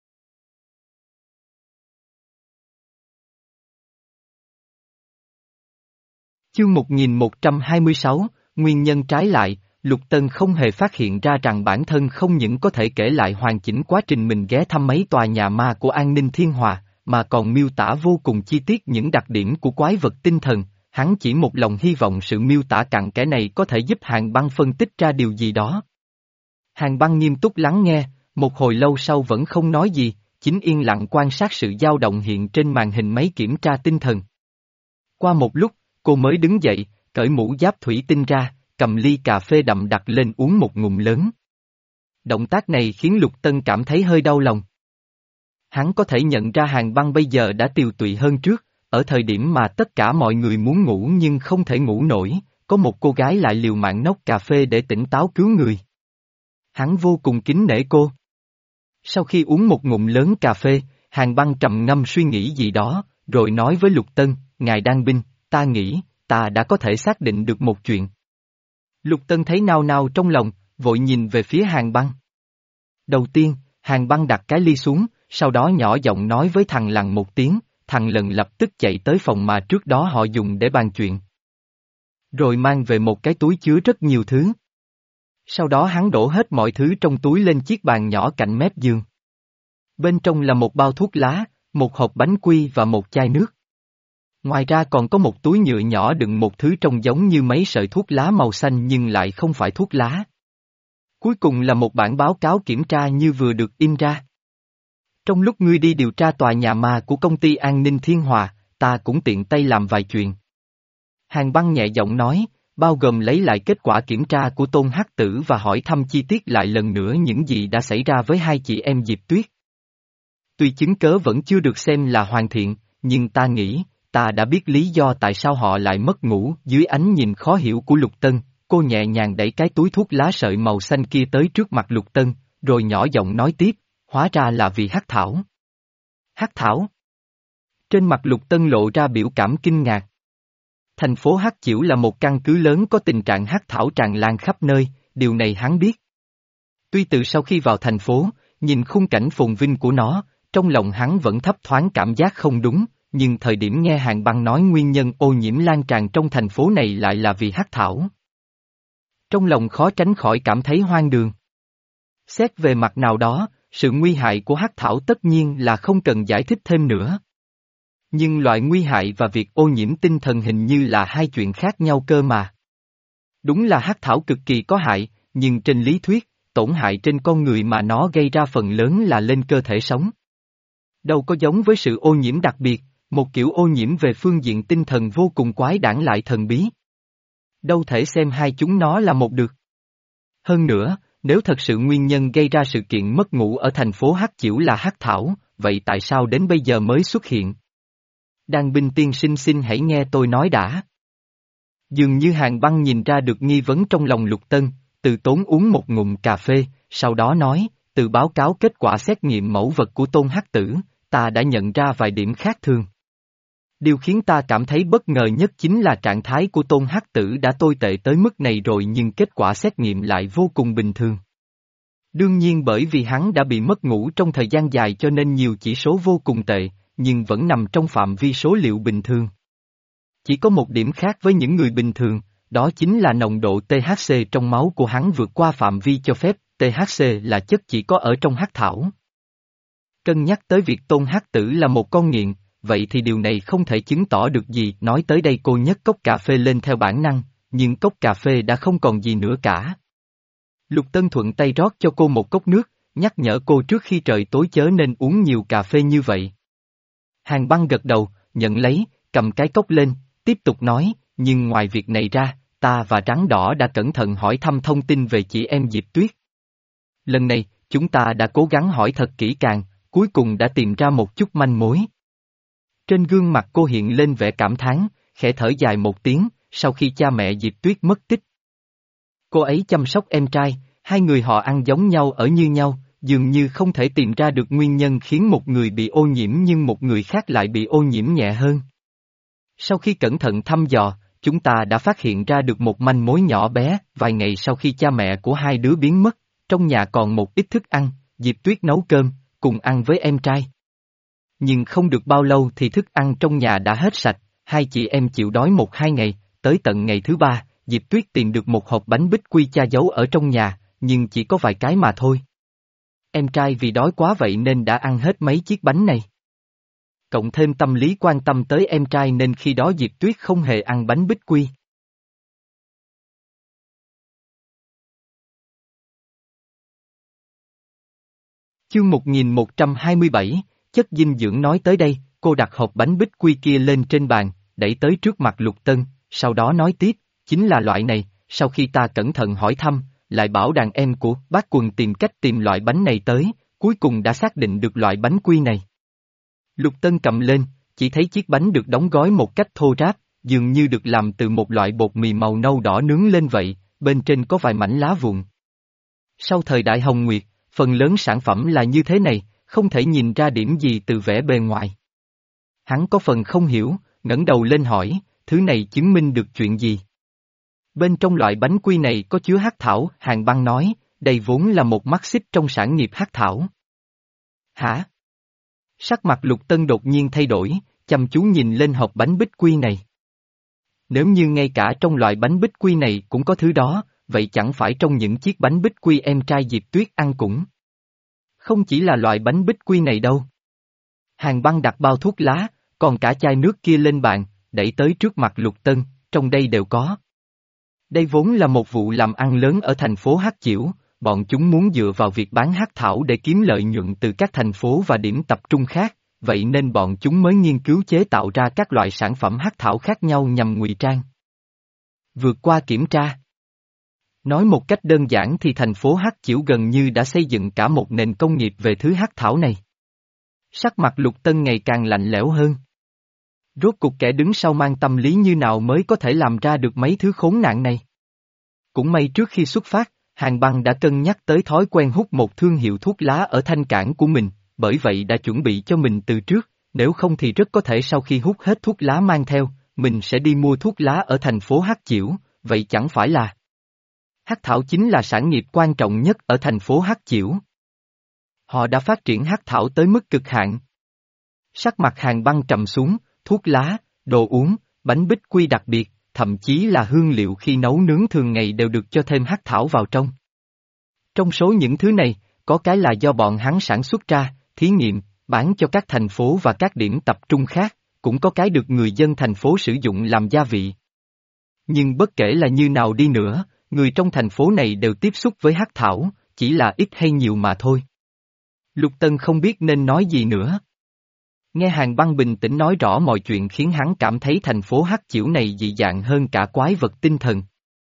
S1: Chương một nghìn một trăm hai mươi sáu, nguyên nhân trái lại, Lục Tân không hề phát hiện ra rằng bản thân không những có thể kể lại hoàn chỉnh quá trình mình ghé thăm mấy tòa nhà ma của An Ninh Thiên Hòa, mà còn miêu tả vô cùng chi tiết những đặc điểm của quái vật tinh thần, hắn chỉ một lòng hy vọng sự miêu tả cặn kẽ này có thể giúp Hàn Băng phân tích ra điều gì đó. Hàn Băng nghiêm túc lắng nghe, một hồi lâu sau vẫn không nói gì, chính yên lặng quan sát sự dao động hiện trên màn hình máy kiểm tra tinh thần. Qua một lúc, cô mới đứng dậy, cởi mũ giáp thủy tinh ra, cầm ly cà phê đậm đặc lên uống một ngụm lớn. Động tác này khiến Lục Tân cảm thấy hơi đau lòng. Hắn có thể nhận ra Hàn Băng bây giờ đã tiều tụy hơn trước, ở thời điểm mà tất cả mọi người muốn ngủ nhưng không thể ngủ nổi, có một cô gái lại liều mạng nốc cà phê để tỉnh táo cứu người. Hắn vô cùng kính nể cô. Sau khi uống một ngụm lớn cà phê, Hàn Băng trầm ngâm suy nghĩ gì đó, rồi nói với Lục Tân, ngài Đan Binh, ta nghĩ, ta đã có thể xác định được một chuyện. Lục Tân thấy nao nao trong lòng, vội nhìn về phía Hàn Băng. Đầu tiên, Hàn Băng đặt cái ly xuống, sau đó nhỏ giọng nói với thằng Lằn một tiếng, thằng Lằn lập tức chạy tới phòng mà trước đó họ dùng để bàn chuyện. Rồi mang về một cái túi chứa rất nhiều thứ. Sau đó hắn đổ hết mọi thứ trong túi lên chiếc bàn nhỏ cạnh mép giường. Bên trong là một bao thuốc lá, một hộp bánh quy và một chai nước. Ngoài ra còn có một túi nhựa nhỏ đựng một thứ trông giống như mấy sợi thuốc lá màu xanh nhưng lại không phải thuốc lá. Cuối cùng là một bản báo cáo kiểm tra như vừa được in ra. Trong lúc ngươi đi điều tra tòa nhà ma của công ty An Ninh Thiên Hòa, ta cũng tiện tay làm vài chuyện. Hàn Băng nhẹ giọng nói, bao gồm lấy lại kết quả kiểm tra của Tôn Hắc Tử và hỏi thăm chi tiết lại lần nữa những gì đã xảy ra với hai chị em Diệp Tuyết. Tuy chứng cớ vẫn chưa được xem là hoàn thiện, nhưng ta nghĩ, ta đã biết lý do tại sao họ lại mất ngủ. Dưới ánh nhìn khó hiểu của Lục Tân, cô nhẹ nhàng đẩy cái túi thuốc lá sợi màu xanh kia tới trước mặt Lục Tân, rồi nhỏ giọng nói tiếp, hóa ra là vì hắc thảo. Hắc thảo? Trên mặt Lục Tân lộ ra biểu cảm kinh ngạc. Thành phố Hắc Chiểu là một căn cứ lớn có tình trạng hắc thảo tràn lan khắp nơi, điều này hắn biết. Tuy từ sau khi vào thành phố, nhìn khung cảnh phồn vinh của nó, trong lòng hắn vẫn thấp thoáng cảm giác không đúng, nhưng thời điểm nghe Hàn Băng nói nguyên nhân ô nhiễm lan tràn trong thành phố này lại là vì hắc thảo. Trong lòng khó tránh khỏi cảm thấy hoang đường. Xét về mặt nào đó, sự nguy hại của hắc thảo tất nhiên là không cần giải thích thêm nữa. Nhưng loại nguy hại và việc ô nhiễm tinh thần hình như là hai chuyện khác nhau cơ mà. Đúng là hắc thảo cực kỳ có hại, nhưng trên lý thuyết, tổn hại trên con người mà nó gây ra phần lớn là lên cơ thể sống. Đâu có giống với sự ô nhiễm đặc biệt, một kiểu ô nhiễm về phương diện tinh thần vô cùng quái đản lại thần bí. Đâu thể xem hai chúng nó là một được. Hơn nữa, nếu thật sự nguyên nhân gây ra sự kiện mất ngủ ở thành phố Hắc Chiểu là hắc thảo, vậy tại sao đến bây giờ mới xuất hiện? Đan Binh tiên sinh xin hãy nghe tôi nói đã. Dường như Hàn Băng nhìn ra được nghi vấn trong lòng Lục Tân, từ tốn uống một ngụm cà phê, sau đó nói, từ báo cáo kết quả xét nghiệm mẫu vật của Tôn Hắc Tử, ta đã nhận ra vài điểm khác thường. Điều khiến ta cảm thấy bất ngờ nhất chính là trạng thái của Tôn Hắc Tử đã tồi tệ tới mức này rồi nhưng kết quả xét nghiệm lại vô cùng bình thường. Đương nhiên bởi vì hắn đã bị mất ngủ trong thời gian dài cho nên nhiều chỉ số vô cùng tệ, nhưng vẫn nằm trong phạm vi số liệu bình thường. Chỉ có một điểm khác với những người bình thường, đó chính là nồng độ tê hát xê trong máu của hắn vượt qua phạm vi cho phép, tê hát xê là chất chỉ có ở trong hắc thảo. Cân nhắc tới việc Tôn Hắc Tử là một con nghiện, vậy thì điều này không thể chứng tỏ được gì. Nói tới đây cô nhấc cốc cà phê lên theo bản năng, nhưng cốc cà phê đã không còn gì nữa cả. Lục Tân thuận tay rót cho cô một cốc nước, nhắc nhở cô trước khi trời tối chớ nên uống nhiều cà phê như vậy. Hàn Băng gật đầu, nhận lấy, cầm cái cốc lên, tiếp tục nói, nhưng ngoài việc này ra, ta và Rắn Đỏ đã cẩn thận hỏi thăm thông tin về chị em Diệp Tuyết. Lần này, chúng ta đã cố gắng hỏi thật kỹ càng, cuối cùng đã tìm ra một chút manh mối. Trên gương mặt cô hiện lên vẻ cảm thán, khẽ thở dài một tiếng, sau khi cha mẹ Diệp Tuyết mất tích. Cô ấy chăm sóc em trai, hai người họ ăn giống nhau ở như nhau, dường như không thể tìm ra được nguyên nhân khiến một người bị ô nhiễm nhưng một người khác lại bị ô nhiễm nhẹ hơn. Sau khi cẩn thận thăm dò, chúng ta đã phát hiện ra được một manh mối nhỏ bé, vài ngày sau khi cha mẹ của hai đứa biến mất, trong nhà còn một ít thức ăn, Diệp Tuyết nấu cơm, cùng ăn với em trai. Nhưng không được bao lâu thì thức ăn trong nhà đã hết sạch, hai chị em chịu đói một hai ngày, tới tận ngày thứ ba, Diệp Tuyết tìm được một hộp bánh bích quy cha giấu ở trong nhà, nhưng chỉ có vài cái mà thôi. Em trai vì đói quá vậy nên đã ăn hết mấy chiếc bánh này. Cộng thêm tâm lý quan tâm tới em trai nên khi đó Diệp Tuyết không hề ăn bánh bích quy. Chương một nghìn một trăm hai mươi bảy, chất dinh dưỡng. Nói tới đây, cô đặt hộp bánh bích quy kia lên trên bàn, đẩy tới trước mặt Lục Tân, sau đó nói tiếp, chính là loại này, sau khi ta cẩn thận hỏi thăm, lại bảo đàn em của Bác Quần tìm cách tìm loại bánh này tới, cuối cùng đã xác định được loại bánh quy này. Lục Tân cầm lên, chỉ thấy chiếc bánh được đóng gói một cách thô ráp, dường như được làm từ một loại bột mì màu nâu đỏ nướng lên vậy, bên trên có vài mảnh lá vụn. Sau thời đại Hồng Nguyệt, phần lớn sản phẩm là như thế này, không thể nhìn ra điểm gì từ vẻ bề ngoài. Hắn có phần không hiểu, ngẩng đầu lên hỏi, thứ này chứng minh được chuyện gì? Bên trong loại bánh quy này có chứa hắc thảo, Hàn Băng nói, đây vốn là một mắt xích trong sản nghiệp hắc thảo. Hả? Sắc mặt Lục Tân đột nhiên thay đổi, chăm chú nhìn lên hộp bánh bích quy này. Nếu như ngay cả trong loại bánh bích quy này cũng có thứ đó, vậy chẳng phải trong những chiếc bánh bích quy em trai Diệp Tuyết ăn cũng không chỉ là loại bánh bích quy này đâu. Hàn Băng đặt bao thuốc lá, còn cả chai nước kia lên bàn, đẩy tới trước mặt Lục Tân, trong đây đều có. Đây vốn là một vụ làm ăn lớn ở thành phố Hắc Chiểu, bọn chúng muốn dựa vào việc bán hắc thảo để kiếm lợi nhuận từ các thành phố và điểm tập trung khác, vậy nên bọn chúng mới nghiên cứu chế tạo ra các loại sản phẩm hắc thảo khác nhau nhằm ngụy trang. Vượt qua kiểm tra. Nói một cách đơn giản thì thành phố Hắc Chiểu gần như đã xây dựng cả một nền công nghiệp về thứ hắc thảo này. Sắc mặt Lục Tân ngày càng lạnh lẽo hơn. Rốt cuộc kẻ đứng sau mang tâm lý như nào mới có thể làm ra được mấy thứ khốn nạn này? Cũng may trước khi xuất phát, Hàn Băng đã cân nhắc tới thói quen hút một thương hiệu thuốc lá ở thanh cảng của mình, bởi vậy đã chuẩn bị cho mình từ trước, nếu không thì rất có thể sau khi hút hết thuốc lá mang theo, mình sẽ đi mua thuốc lá ở thành phố Hắc Chiểu, vậy chẳng phải là hắc thảo chính là sản nghiệp quan trọng nhất ở thành phố Hắc Chiểu. Họ đã phát triển hắc thảo tới mức cực hạn. Sắc mặt Hàn Băng trầm xuống, thuốc lá, đồ uống, bánh bích quy đặc biệt, thậm chí là hương liệu khi nấu nướng thường ngày đều được cho thêm hắc thảo vào trong. Trong số những thứ này, có cái là do bọn hắn sản xuất ra, thí nghiệm, bán cho các thành phố và các điểm tập trung khác, cũng có cái được người dân thành phố sử dụng làm gia vị. Nhưng bất kể là như nào đi nữa, người trong thành phố này đều tiếp xúc với hắc thảo, chỉ là ít hay nhiều mà thôi. Lục Tân không biết nên nói gì nữa. Nghe Hàn Băng bình tĩnh nói rõ mọi chuyện khiến hắn cảm thấy thành phố Hắc Chiểu này dị dạng hơn cả quái vật tinh thần.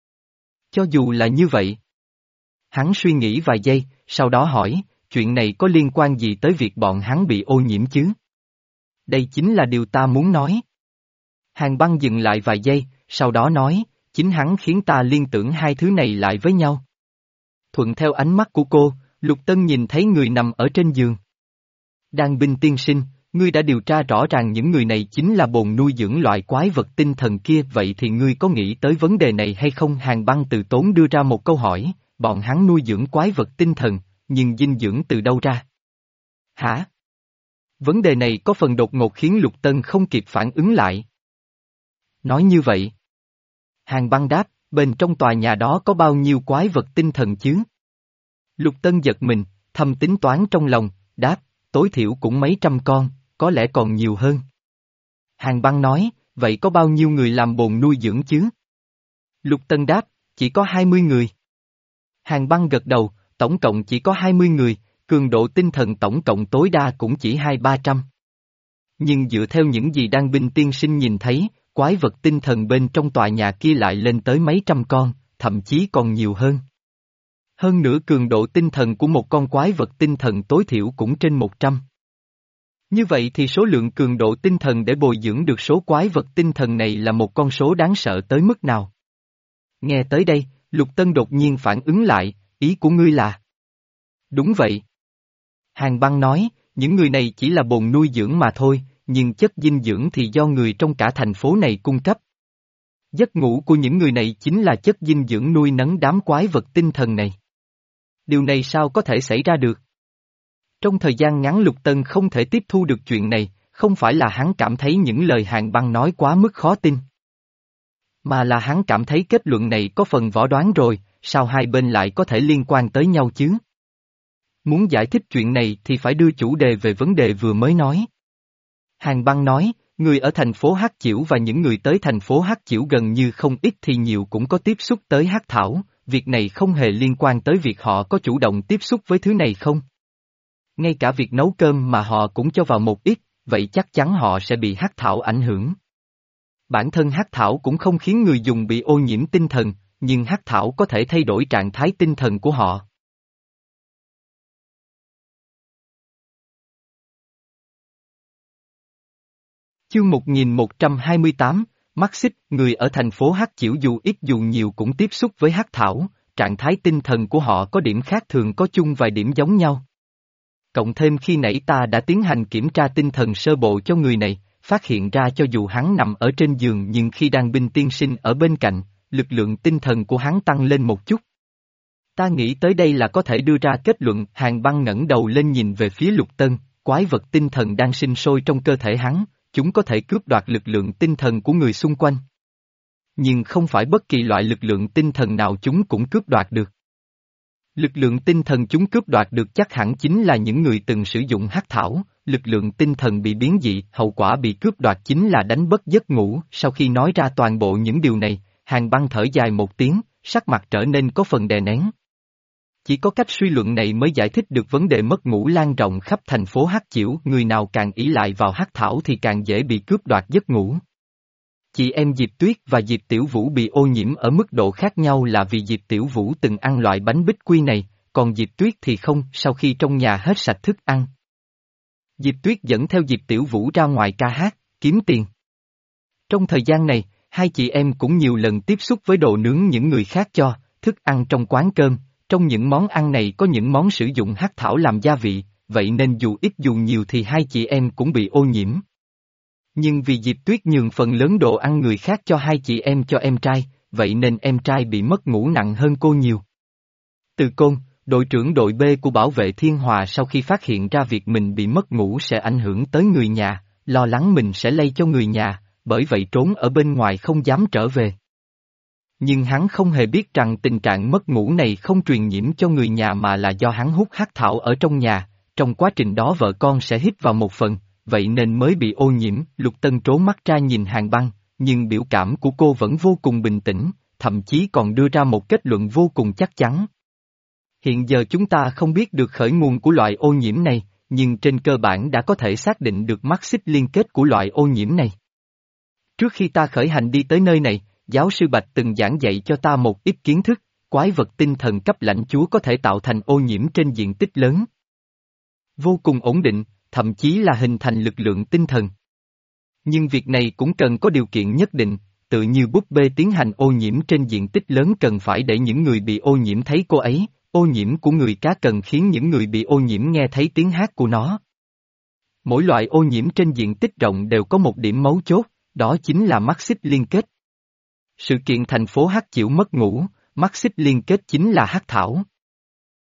S1: Cho dù là như vậy. Hắn suy nghĩ vài giây, sau đó hỏi, chuyện này có liên quan gì tới việc bọn hắn bị ô nhiễm chứ? Đây chính là điều ta muốn nói. Hàn Băng dừng lại vài giây, sau đó nói, chính hắn khiến ta liên tưởng hai thứ này lại với nhau. Thuận theo ánh mắt của cô, Lục Tân nhìn thấy người nằm ở trên giường. Đan Binh tiên sinh, ngươi đã điều tra rõ ràng những người này chính là bồn nuôi dưỡng loại quái vật tinh thần kia, vậy thì ngươi có nghĩ tới vấn đề này hay không? Hàn Băng từ tốn đưa ra một câu hỏi, bọn hắn nuôi dưỡng quái vật tinh thần, nhưng dinh dưỡng từ đâu ra? Hả? Vấn đề này có phần đột ngột khiến Lục Tân không kịp phản ứng lại. Nói như vậy. Hàng Băng đáp, bên trong tòa nhà đó có bao nhiêu quái vật tinh thần chứ? Lục Tân giật mình, thầm tính toán trong lòng, đáp, tối thiểu cũng mấy trăm con, có lẽ còn nhiều hơn. Hàng Băng nói, vậy có bao nhiêu người làm bồn nuôi dưỡng chứ? Lục Tân đáp, chỉ có hai mươi người. Hàng Băng gật đầu, tổng cộng chỉ có hai mươi người, cường độ tinh thần tổng cộng tối đa cũng chỉ hai ba trăm. Nhưng dựa theo những gì Đan Binh tiên sinh nhìn thấy, quái vật tinh thần bên trong tòa nhà kia lại lên tới mấy trăm con, thậm chí còn nhiều hơn. Hơn nữa cường độ tinh thần của một con quái vật tinh thần tối thiểu cũng trên một trăm. Như vậy thì số lượng cường độ tinh thần để bồi dưỡng được số quái vật tinh thần này là một con số đáng sợ tới mức nào? Nghe tới đây, Lục Tân đột nhiên phản ứng lại, ý của ngươi là? Đúng vậy. Hàng Băng nói, những người này chỉ là bồn nuôi dưỡng mà thôi, nhưng chất dinh dưỡng thì do người trong cả thành phố này cung cấp. Giấc ngủ của những người này chính là chất dinh dưỡng nuôi nấng đám quái vật tinh thần này. Điều này sao có thể xảy ra được? Trong thời gian ngắn Lục Tân không thể tiếp thu được chuyện này, không phải là hắn cảm thấy những lời Hàng Băng nói quá mức khó tin. Mà là hắn cảm thấy kết luận này có phần võ đoán rồi, sao hai bên lại có thể liên quan tới nhau chứ? Muốn giải thích chuyện này thì phải đưa chủ đề về vấn đề vừa mới nói. Hàng Băng nói, người ở thành phố Hắc Chiểu và những người tới thành phố Hắc Chiểu gần như không ít thì nhiều cũng có tiếp xúc tới Hắc Thảo, việc này không hề liên quan tới việc họ có chủ động tiếp xúc với thứ này không? Ngay cả việc nấu cơm mà họ cũng cho vào một ít, vậy chắc chắn họ sẽ bị Hắc Thảo ảnh hưởng. Bản thân Hắc Thảo cũng không khiến người dùng bị ô nhiễm tinh thần, nhưng Hắc Thảo có thể thay đổi trạng thái tinh thần của họ. Chương một nghìn một trăm hai mươi tám, mắt xích, người ở thành phố Hắc Chiểu dù ít dù nhiều cũng tiếp xúc với Hắc Thảo, trạng thái tinh thần của họ có điểm khác thường có chung vài điểm giống nhau. Cộng thêm khi nãy ta đã tiến hành kiểm tra tinh thần sơ bộ cho người này, phát hiện ra cho dù hắn nằm ở trên giường nhưng khi Đan Binh tiên sinh ở bên cạnh, lực lượng tinh thần của hắn tăng lên một chút. Ta nghĩ tới đây là có thể đưa ra kết luận. Hàng Băng ngẩng đầu lên nhìn về phía Lục Tân, quái vật tinh thần đang sinh sôi trong cơ thể hắn, chúng có thể cướp đoạt lực lượng tinh thần của người xung quanh. Nhưng không phải bất kỳ loại lực lượng tinh thần nào chúng cũng cướp đoạt được. Lực lượng tinh thần chúng cướp đoạt được chắc hẳn chính là những người từng sử dụng hắc thảo, lực lượng tinh thần bị biến dị, hậu quả bị cướp đoạt chính là đánh bất giấc ngủ. Sau khi nói ra toàn bộ những điều này, Hàng Băng thở dài một tiếng, sắc mặt trở nên có phần đè nén. Chỉ có cách suy luận này mới giải thích được vấn đề mất ngủ lan rộng khắp thành phố Hắc Chiểu, người nào càng ỷ lại vào hắc thảo thì càng dễ bị cướp đoạt giấc ngủ. Chị em Diệp Tuyết và Diệp Tiểu Vũ bị ô nhiễm ở mức độ khác nhau là vì Diệp Tiểu Vũ từng ăn loại bánh bích quy này, còn Diệp Tuyết thì không, sau khi trong nhà hết sạch thức ăn. Diệp Tuyết dẫn theo Diệp Tiểu Vũ ra ngoài ca hát, kiếm tiền. Trong thời gian này, hai chị em cũng nhiều lần tiếp xúc với đồ nướng những người khác cho, thức ăn trong quán cơm, trong những món ăn này có những món sử dụng hắc thảo làm gia vị, vậy nên dù ít dù nhiều thì hai chị em cũng bị ô nhiễm. Nhưng vì Diệp Tuyết nhường phần lớn đồ ăn người khác cho hai chị em cho em trai, vậy nên em trai bị mất ngủ nặng hơn cô nhiều. Từ Côn, đội trưởng đội B của bảo vệ Thiên Hòa sau khi phát hiện ra việc mình bị mất ngủ sẽ ảnh hưởng tới người nhà, lo lắng mình sẽ lây cho người nhà, bởi vậy trốn ở bên ngoài không dám trở về. Nhưng hắn không hề biết rằng tình trạng mất ngủ này không truyền nhiễm cho người nhà mà là do hắn hút hắc thảo ở trong nhà, trong quá trình đó vợ con sẽ hít vào một phần, vậy nên mới bị ô nhiễm. Lục Tân trố mắt ra nhìn Hàng Băng, nhưng biểu cảm của cô vẫn vô cùng bình tĩnh, thậm chí còn đưa ra một kết luận vô cùng chắc chắn. Hiện giờ chúng ta không biết được khởi nguồn của loại ô nhiễm này, nhưng trên cơ bản đã có thể xác định được mắt xích liên kết của loại ô nhiễm này. Trước khi ta khởi hành đi tới nơi này, giáo sư Bạch từng giảng dạy cho ta một ít kiến thức, quái vật tinh thần cấp lãnh chúa có thể tạo thành ô nhiễm trên diện tích lớn. Vô cùng ổn định, thậm chí là hình thành lực lượng tinh thần. Nhưng việc này cũng cần có điều kiện nhất định, tự như búp bê tiến hành ô nhiễm trên diện tích lớn cần phải để những người bị ô nhiễm thấy cô ấy, ô nhiễm của người cá cần khiến những người bị ô nhiễm nghe thấy tiếng hát của nó. Mỗi loại ô nhiễm trên diện tích rộng đều có một điểm mấu chốt, đó chính là mắt xích liên kết. Sự kiện thành phố Hắc Chiểu mất ngủ, mắt xích liên kết chính là hắc thảo.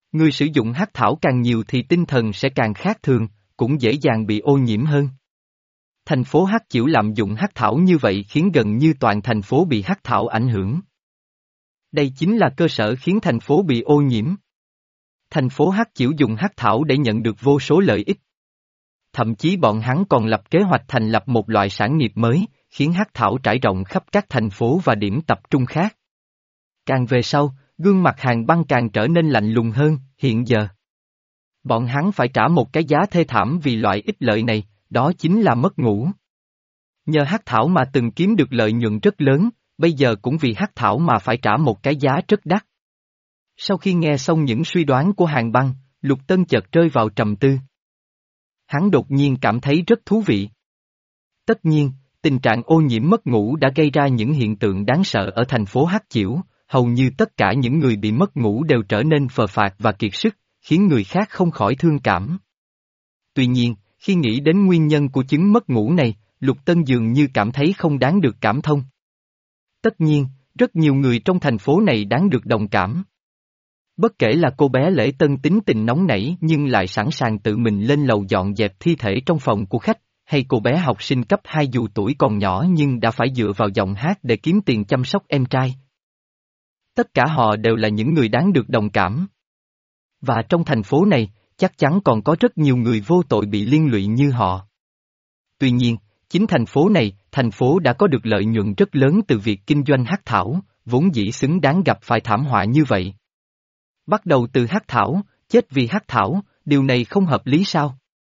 S1: Người sử dụng hắc thảo càng nhiều thì tinh thần sẽ càng khác thường, cũng dễ dàng bị ô nhiễm hơn. Thành phố Hắc Chiểu lạm dụng hắc thảo như vậy khiến gần như toàn thành phố bị hắc thảo ảnh hưởng. Đây chính là cơ sở khiến thành phố bị ô nhiễm. Thành phố Hắc Chiểu dùng hắc thảo để nhận được vô số lợi ích. Thậm chí bọn hắn còn lập kế hoạch thành lập một loại sản nghiệp mới, khiến hắc thảo trải rộng khắp các thành phố và điểm tập trung khác. Càng về sau, gương mặt Hàn Băng càng trở nên lạnh lùng hơn, hiện giờ. Bọn hắn phải trả một cái giá thê thảm vì loại ích lợi này, đó chính là mất ngủ. Nhờ hắc thảo mà từng kiếm được lợi nhuận rất lớn, bây giờ cũng vì hắc thảo mà phải trả một cái giá rất đắt. Sau khi nghe xong những suy đoán của Hàn Băng, Lục Tân chợt rơi vào trầm tư. Hắn đột nhiên cảm thấy rất thú vị. Tất nhiên, tình trạng ô nhiễm mất ngủ đã gây ra những hiện tượng đáng sợ ở thành phố Hắc Chiểu, hầu như tất cả những người bị mất ngủ đều trở nên phờ phạc và kiệt sức, khiến người khác không khỏi thương cảm. Tuy nhiên, khi nghĩ đến nguyên nhân của chứng mất ngủ này, Lục Tân dường như cảm thấy không đáng được cảm thông. Tất nhiên, rất nhiều người trong thành phố này đáng được đồng cảm. Bất kể là cô bé Lễ Tân tính tình nóng nảy nhưng lại sẵn sàng tự mình lên lầu dọn dẹp thi thể trong phòng của khách, hay cô bé học sinh cấp hai dù tuổi còn nhỏ nhưng đã phải dựa vào giọng hát để kiếm tiền chăm sóc em trai. Tất cả họ đều là những người đáng được đồng cảm. Và trong thành phố này, chắc chắn còn có rất nhiều người vô tội bị liên lụy như họ. Tuy nhiên, chính thành phố này, thành phố đã có được lợi nhuận rất lớn từ việc kinh doanh hắc thảo, vốn dĩ xứng đáng gặp phải thảm họa như vậy. Bắt đầu từ hắc thảo, chết vì hắc thảo, điều này không hợp lý sao?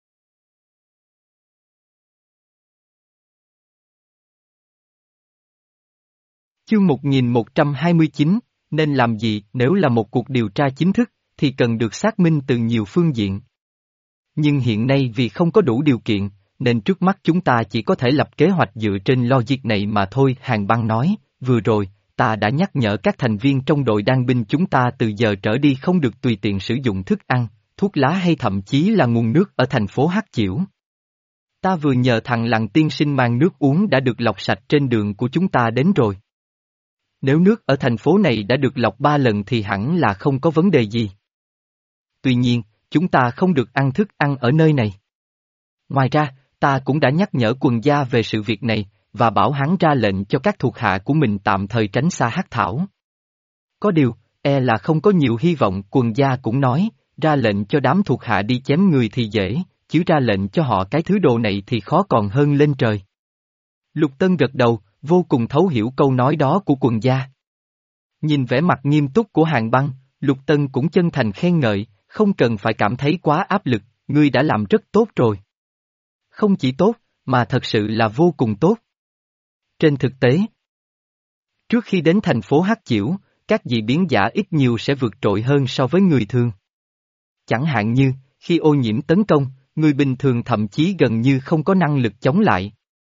S1: Chương một nghìn một trăm hai mươi chín, nên làm gì nếu là một cuộc điều tra chính thức, thì cần được xác minh từ nhiều phương diện. Nhưng hiện nay vì không có đủ điều kiện, nên trước mắt chúng ta chỉ có thể lập kế hoạch dựa trên logic này mà thôi. Hàn Băng nói, vừa rồi, ta đã nhắc nhở các thành viên trong đội đan binh chúng ta từ giờ trở đi không được tùy tiện sử dụng thức ăn, thuốc lá hay thậm chí là nguồn nước ở thành phố Hắc Chiểu. Ta vừa nhờ thằng Lăng tiên sinh mang nước uống đã được lọc sạch trên đường của chúng ta đến rồi. Nếu nước ở thành phố này đã được lọc ba lần thì hẳn là không có vấn đề gì. Tuy nhiên, chúng ta không được ăn thức ăn ở nơi này. Ngoài ra, ta cũng đã nhắc nhở Quần gia về sự việc này, và bảo hắn ra lệnh cho các thuộc hạ của mình tạm thời tránh xa hắc thảo. Có điều, e là không có nhiều hy vọng. Quần gia cũng nói, ra lệnh cho đám thuộc hạ đi chém người thì dễ, chứ ra lệnh cho họ cái thứ đồ này thì khó còn hơn lên trời. Lục Tân gật đầu, vô cùng thấu hiểu câu nói đó của Quần gia. Nhìn vẻ mặt nghiêm túc của Hàn Băng, Lục Tân cũng chân thành khen ngợi, không cần phải cảm thấy quá áp lực, ngươi đã làm rất tốt rồi. Không chỉ tốt, mà thật sự là vô cùng tốt. Trên thực tế, trước khi đến thành phố Hắc Chiểu, các dị biến giả ít nhiều sẽ vượt trội hơn so với người thường. Chẳng hạn như, khi ô nhiễm tấn công, người bình thường thậm chí gần như không có năng lực chống lại.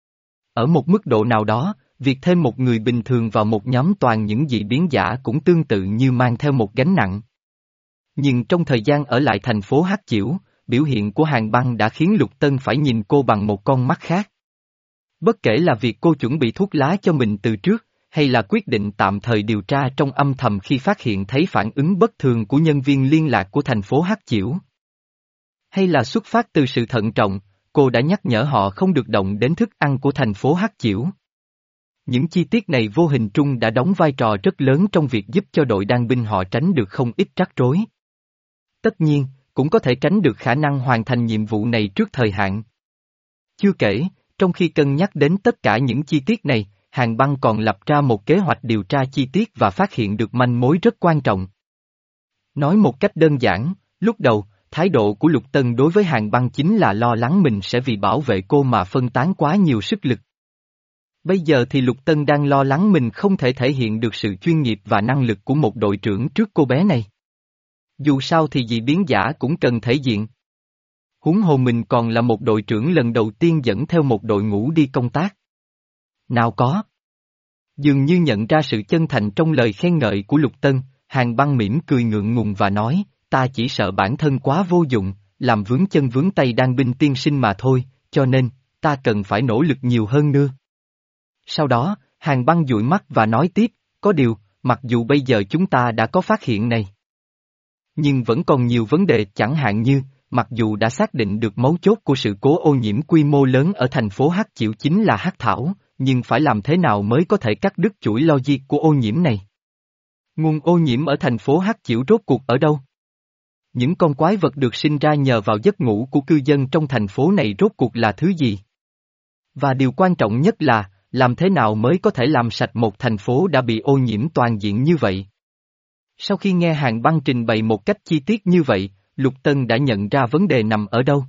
S1: Ở một mức độ nào đó, việc thêm một người bình thường vào một nhóm toàn những dị biến giả cũng tương tự như mang theo một gánh nặng. Nhưng trong thời gian ở lại thành phố Hắc Chiểu, biểu hiện của Hàn Băng đã khiến Lục Tân phải nhìn cô bằng một con mắt khác. Bất kể là việc cô chuẩn bị thuốc lá cho mình từ trước, hay là quyết định tạm thời điều tra trong âm thầm khi phát hiện thấy phản ứng bất thường của nhân viên liên lạc của thành phố Hắc Chiểu. Hay là xuất phát từ sự thận trọng, cô đã nhắc nhở họ không được động đến thức ăn của thành phố Hắc Chiểu. Những chi tiết này vô hình trung đã đóng vai trò rất lớn trong việc giúp cho đội đan binh họ tránh được không ít rắc rối. Tất nhiên, cũng có thể tránh được khả năng hoàn thành nhiệm vụ này trước thời hạn. Chưa kể, trong khi cân nhắc đến tất cả những chi tiết này, Hàn Băng còn lập ra một kế hoạch điều tra chi tiết và phát hiện được manh mối rất quan trọng. Nói một cách đơn giản, lúc đầu, thái độ của Lục Tân đối với Hàn Băng chính là lo lắng mình sẽ vì bảo vệ cô mà phân tán quá nhiều sức lực. Bây giờ thì Lục Tân đang lo lắng mình không thể thể hiện được sự chuyên nghiệp và năng lực của một đội trưởng trước cô bé này. Dù sao thì dị biến giả cũng cần thể diện. Huống hồ mình còn là một đội trưởng lần đầu tiên dẫn theo một đội ngũ đi công tác. Nào có. Dường như nhận ra sự chân thành trong lời khen ngợi của Lục Tân, Hàn Băng mỉm cười ngượng ngùng và nói, ta chỉ sợ bản thân quá vô dụng, làm vướng chân vướng tay đan binh tiên sinh mà thôi, cho nên, ta cần phải nỗ lực nhiều hơn nữa. Sau đó, Hàn Băng dụi mắt và nói tiếp, có điều, mặc dù bây giờ chúng ta đã có phát hiện này. Nhưng vẫn còn nhiều vấn đề chẳng hạn như, mặc dù đã xác định được mấu chốt của sự cố ô nhiễm quy mô lớn ở thành phố Hắc Chiểu chính là hắc thảo, nhưng phải làm thế nào mới có thể cắt đứt chuỗi logic của ô nhiễm này? Nguồn ô nhiễm ở thành phố Hắc Chiểu rốt cuộc ở đâu? Những con quái vật được sinh ra nhờ vào giấc ngủ của cư dân trong thành phố này rốt cuộc là thứ gì? Và điều quan trọng nhất là, làm thế nào mới có thể làm sạch một thành phố đã bị ô nhiễm toàn diện như vậy? Sau khi nghe Hàn Băng trình bày một cách chi tiết như vậy, Lục Tân đã nhận ra vấn đề nằm ở đâu.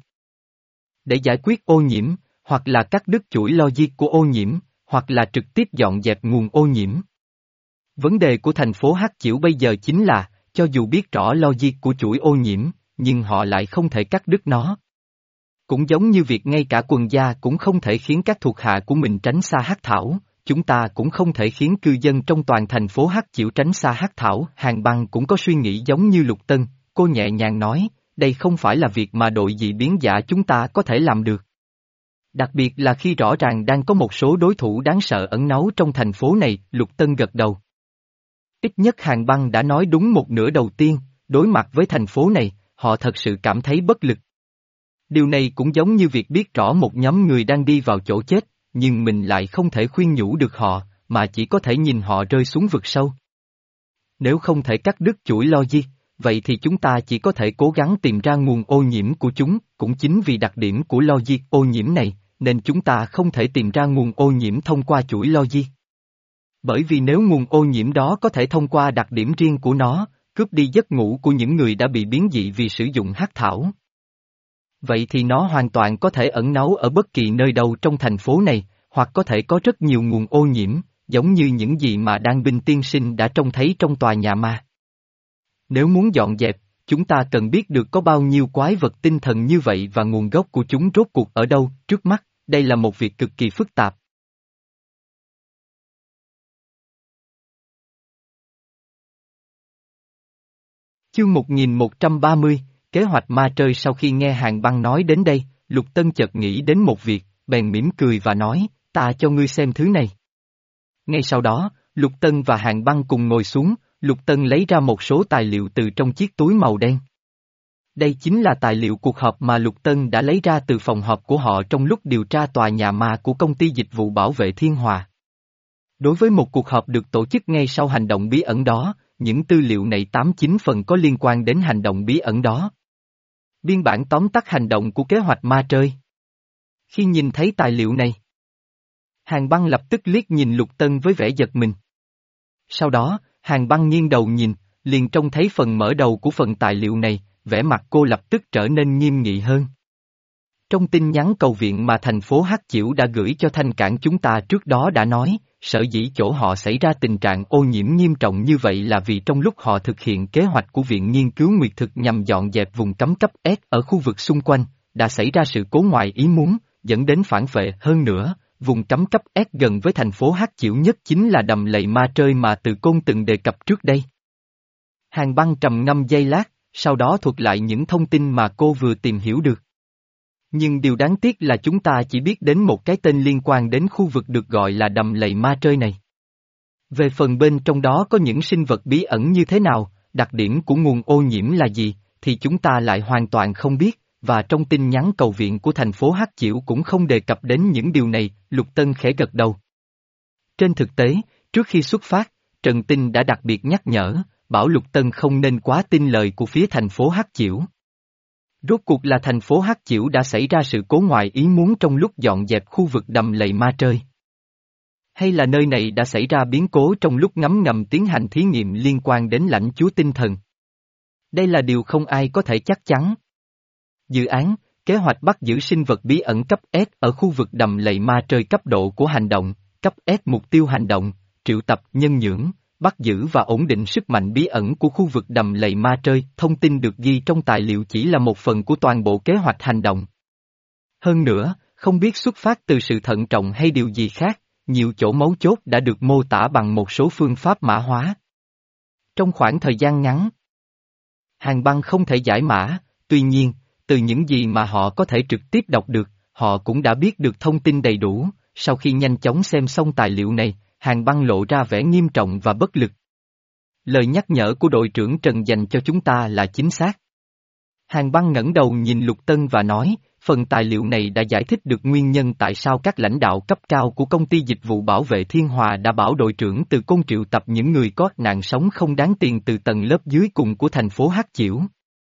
S1: Để giải quyết ô nhiễm, hoặc là cắt đứt chuỗi logic của ô nhiễm, hoặc là trực tiếp dọn dẹp nguồn ô nhiễm. Vấn đề của thành phố Hắc Chiểu bây giờ chính là, cho dù biết rõ logic của chuỗi ô nhiễm, nhưng họ lại không thể cắt đứt nó. Cũng giống như việc ngay cả quần gia cũng không thể khiến các thuộc hạ của mình tránh xa hắc thảo, chúng ta cũng không thể khiến cư dân trong toàn thành phố Hắc Chiểu tránh xa hắc thảo. Hàn Băng cũng có suy nghĩ giống như Lục Tân, cô nhẹ nhàng nói, đây không phải là việc mà đội dị biến giả chúng ta có thể làm được. Đặc biệt là khi rõ ràng đang có một số đối thủ đáng sợ ẩn náu trong thành phố này, Lục Tân gật đầu. Ít nhất Hàn Băng đã nói đúng một nửa đầu tiên, đối mặt với thành phố này, họ thật sự cảm thấy bất lực. Điều này cũng giống như việc biết rõ một nhóm người đang đi vào chỗ chết, nhưng mình lại không thể khuyên nhủ được họ, mà chỉ có thể nhìn họ rơi xuống vực sâu. Nếu không thể cắt đứt chuỗi logic, vậy thì chúng ta chỉ có thể cố gắng tìm ra nguồn ô nhiễm của chúng, cũng chính vì đặc điểm của logic ô nhiễm này, nên chúng ta không thể tìm ra nguồn ô nhiễm thông qua chuỗi logic. Bởi vì nếu nguồn ô nhiễm đó có thể thông qua đặc điểm riêng của nó, cướp đi giấc ngủ của những người đã bị biến dị vì sử dụng hắc thảo. Vậy thì nó hoàn toàn có thể ẩn náu ở bất kỳ nơi đâu trong thành phố này, hoặc có thể có rất nhiều nguồn ô nhiễm, giống như những gì mà Đan Binh tiên sinh đã trông thấy trong tòa nhà ma. Nếu muốn dọn dẹp, chúng ta cần biết được có bao nhiêu quái vật tinh thần như vậy và nguồn gốc của chúng rốt cuộc ở đâu. Trước mắt, đây là một việc cực kỳ phức tạp. Chương một nghìn một trăm ba mươi, kế hoạch ma trơi. Sau khi nghe Hàn Băng nói đến đây, Lục Tân chợt nghĩ đến một việc, bèn mỉm cười và nói, ta cho ngươi xem thứ này. Ngay sau đó, Lục Tân và Hàn Băng cùng ngồi xuống, Lục Tân lấy ra một số tài liệu từ trong chiếc túi màu đen. Đây chính là tài liệu cuộc họp mà Lục Tân đã lấy ra từ phòng họp của họ trong lúc điều tra tòa nhà ma của công ty dịch vụ bảo vệ Thiên Hòa. Đối với một cuộc họp được tổ chức ngay sau hành động bí ẩn đó, những tư liệu này tám chín phần có liên quan đến hành động bí ẩn đó. Biên bản tóm tắt hành động của kế hoạch ma trơi. Khi nhìn thấy tài liệu này, Hàn Băng lập tức liếc nhìn Lục Tân với vẻ giật mình. Sau đó, Hàn Băng nghiêng đầu nhìn, liền trông thấy phần mở đầu của phần tài liệu này, vẻ mặt cô lập tức trở nên nghiêm nghị hơn. Trong tin nhắn cầu viện mà thành phố Hắc Chiểu đã gửi cho Thanh Cảng chúng ta trước đó đã nói, sở dĩ chỗ họ xảy ra tình trạng ô nhiễm nghiêm trọng như vậy là vì trong lúc họ thực hiện kế hoạch của Viện Nghiên cứu Nguyệt Thực nhằm dọn dẹp vùng cấm cấp S ở khu vực xung quanh, đã xảy ra sự cố ngoài ý muốn, dẫn đến phản vệ. Hơn nữa, vùng cấm cấp S gần với thành phố Hắc Chiểu nhất chính là đầm lầy ma trơi mà Từ Côn từng đề cập trước đây. Hàn Băng trầm ngâm giây lát, sau đó thuật lại những thông tin mà cô vừa tìm hiểu được. Nhưng điều đáng tiếc là chúng ta chỉ biết đến một cái tên liên quan đến khu vực được gọi là đầm lầy ma trơi này. Về phần bên trong đó có những sinh vật bí ẩn như thế nào, đặc điểm của nguồn ô nhiễm là gì, thì chúng ta lại hoàn toàn không biết, và trong tin nhắn cầu viện của thành phố Hắc Chiểu cũng không đề cập đến những điều này. Lục Tân khẽ gật đầu. Trên thực tế, trước khi xuất phát, Trần Tinh đã đặc biệt nhắc nhở, bảo Lục Tân không nên quá tin lời của phía thành phố Hắc Chiểu. Rốt cuộc là thành phố Hắc Chiểu đã xảy ra sự cố ngoài ý muốn trong lúc dọn dẹp khu vực đầm lầy ma trơi? Hay là nơi này đã xảy ra biến cố trong lúc ngấm ngầm tiến hành thí nghiệm liên quan đến lãnh chúa tinh thần? Đây là điều không ai có thể chắc chắn. Dự án, kế hoạch bắt giữ sinh vật bí ẩn cấp S ở khu vực đầm lầy ma trơi. Cấp độ của hành động, cấp S. Mục tiêu hành động, triệu tập nhân nhưỡng, bắt giữ và ổn định sức mạnh bí ẩn của khu vực đầm lầy ma trơi. Thông tin được ghi trong tài liệu chỉ là một phần của toàn bộ kế hoạch hành động. Hơn nữa, không biết xuất phát từ sự thận trọng hay điều gì khác, nhiều chỗ mấu chốt đã được mô tả bằng một số phương pháp mã hóa. Trong khoảng thời gian ngắn, Hàn Băng không thể giải mã, tuy nhiên, từ những gì mà họ có thể trực tiếp đọc được, họ cũng đã biết được thông tin đầy đủ. Sau khi nhanh chóng xem xong tài liệu này, Hàn Băng lộ ra vẻ nghiêm trọng và bất lực. Lời nhắc nhở của đội trưởng Trần dành cho chúng ta là chính xác. Hàn Băng ngẩng đầu nhìn Lục Tân và nói, phần tài liệu này đã giải thích được nguyên nhân tại sao các lãnh đạo cấp cao của công ty dịch vụ bảo vệ Thiên Hòa đã bảo đội trưởng Từ Côn triệu tập những người có nạn sống không đáng tiền từ tầng lớp dưới cùng của thành phố Hắc Chiểu.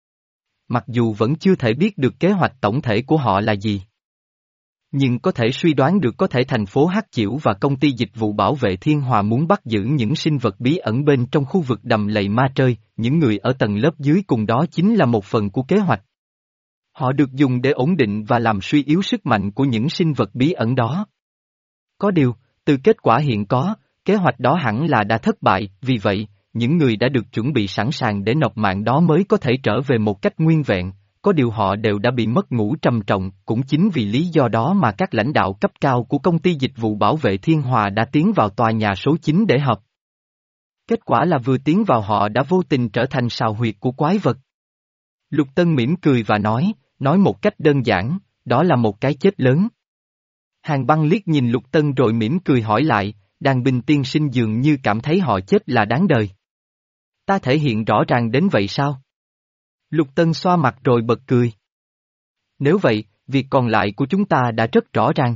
S1: Mặc dù vẫn chưa thể biết được kế hoạch tổng thể của họ là gì. Nhưng có thể suy đoán được có thể thành phố Hắc Chiểu và công ty dịch vụ bảo vệ Thiên Hòa muốn bắt giữ những sinh vật bí ẩn bên trong khu vực đầm lầy ma trơi, những người ở tầng lớp dưới cùng đó chính là một phần của kế hoạch. Họ được dùng để ổn định và làm suy yếu sức mạnh của những sinh vật bí ẩn đó. Có điều, từ kết quả hiện có, kế hoạch đó hẳn là đã thất bại, vì vậy, những người đã được chuẩn bị sẵn sàng để nộp mạng đó mới có thể trở về một cách nguyên vẹn, có điều họ đều đã bị mất ngủ trầm trọng, cũng chính vì lý do đó mà các lãnh đạo cấp cao của công ty dịch vụ bảo vệ Thiên Hòa đã tiến vào tòa nhà số chín để họp. Kết quả là vừa tiến vào họ đã vô tình trở thành sào huyệt của quái vật. Lục Tân mỉm cười và nói, nói một cách đơn giản, đó là một cái chết lớn. Hàn Băng liếc nhìn Lục Tân rồi mỉm cười hỏi lại, Đàn Bình tiên sinh dường như cảm thấy họ chết là đáng đời. Ta thể hiện rõ ràng đến vậy sao? Lục Tân xoa mặt rồi bật cười. Nếu vậy, việc còn lại của chúng ta đã rất rõ ràng.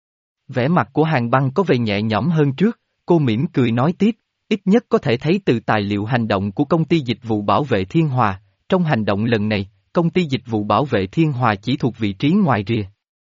S1: Vẻ mặt của Hàn Băng có vẻ nhẹ nhõm hơn trước, cô mỉm cười nói tiếp, ít nhất có thể thấy từ tài liệu hành động của công ty dịch vụ bảo vệ Thiên Hòa, trong hành động lần này, công ty dịch vụ bảo vệ Thiên Hòa chỉ thuộc vị trí ngoài rìa.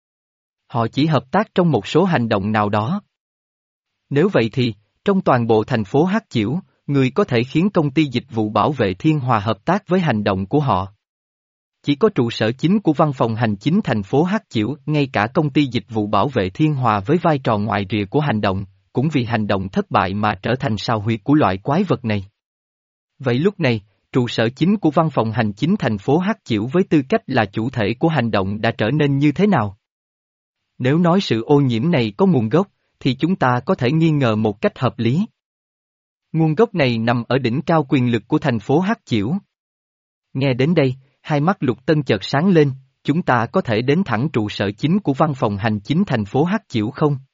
S1: Họ chỉ hợp tác trong một số hành động nào đó. Nếu vậy thì, trong toàn bộ thành phố Hắc Chiểu, người có thể khiến công ty dịch vụ bảo vệ Thiên Hòa hợp tác với hành động của họ. Chỉ có trụ sở chính của văn phòng hành chính thành phố Hắc Chiểu, ngay cả công ty dịch vụ bảo vệ Thiên Hòa với vai trò ngoài rìa của hành động, cũng vì hành động thất bại mà trở thành sào huyệt của loại quái vật này. Vậy lúc này, trụ sở chính của văn phòng hành chính thành phố Hắc Chiểu với tư cách là chủ thể của hành động đã trở nên như thế nào? Nếu nói sự ô nhiễm này có nguồn gốc, thì chúng ta có thể nghi ngờ một cách hợp lý. Nguồn gốc này nằm ở đỉnh cao quyền lực của thành phố Hắc Chiểu. Nghe đến đây, hai mắt Lục Tân chợt sáng lên, chúng ta có thể đến thẳng trụ sở chính của văn phòng hành chính thành phố Hắc Chiểu không?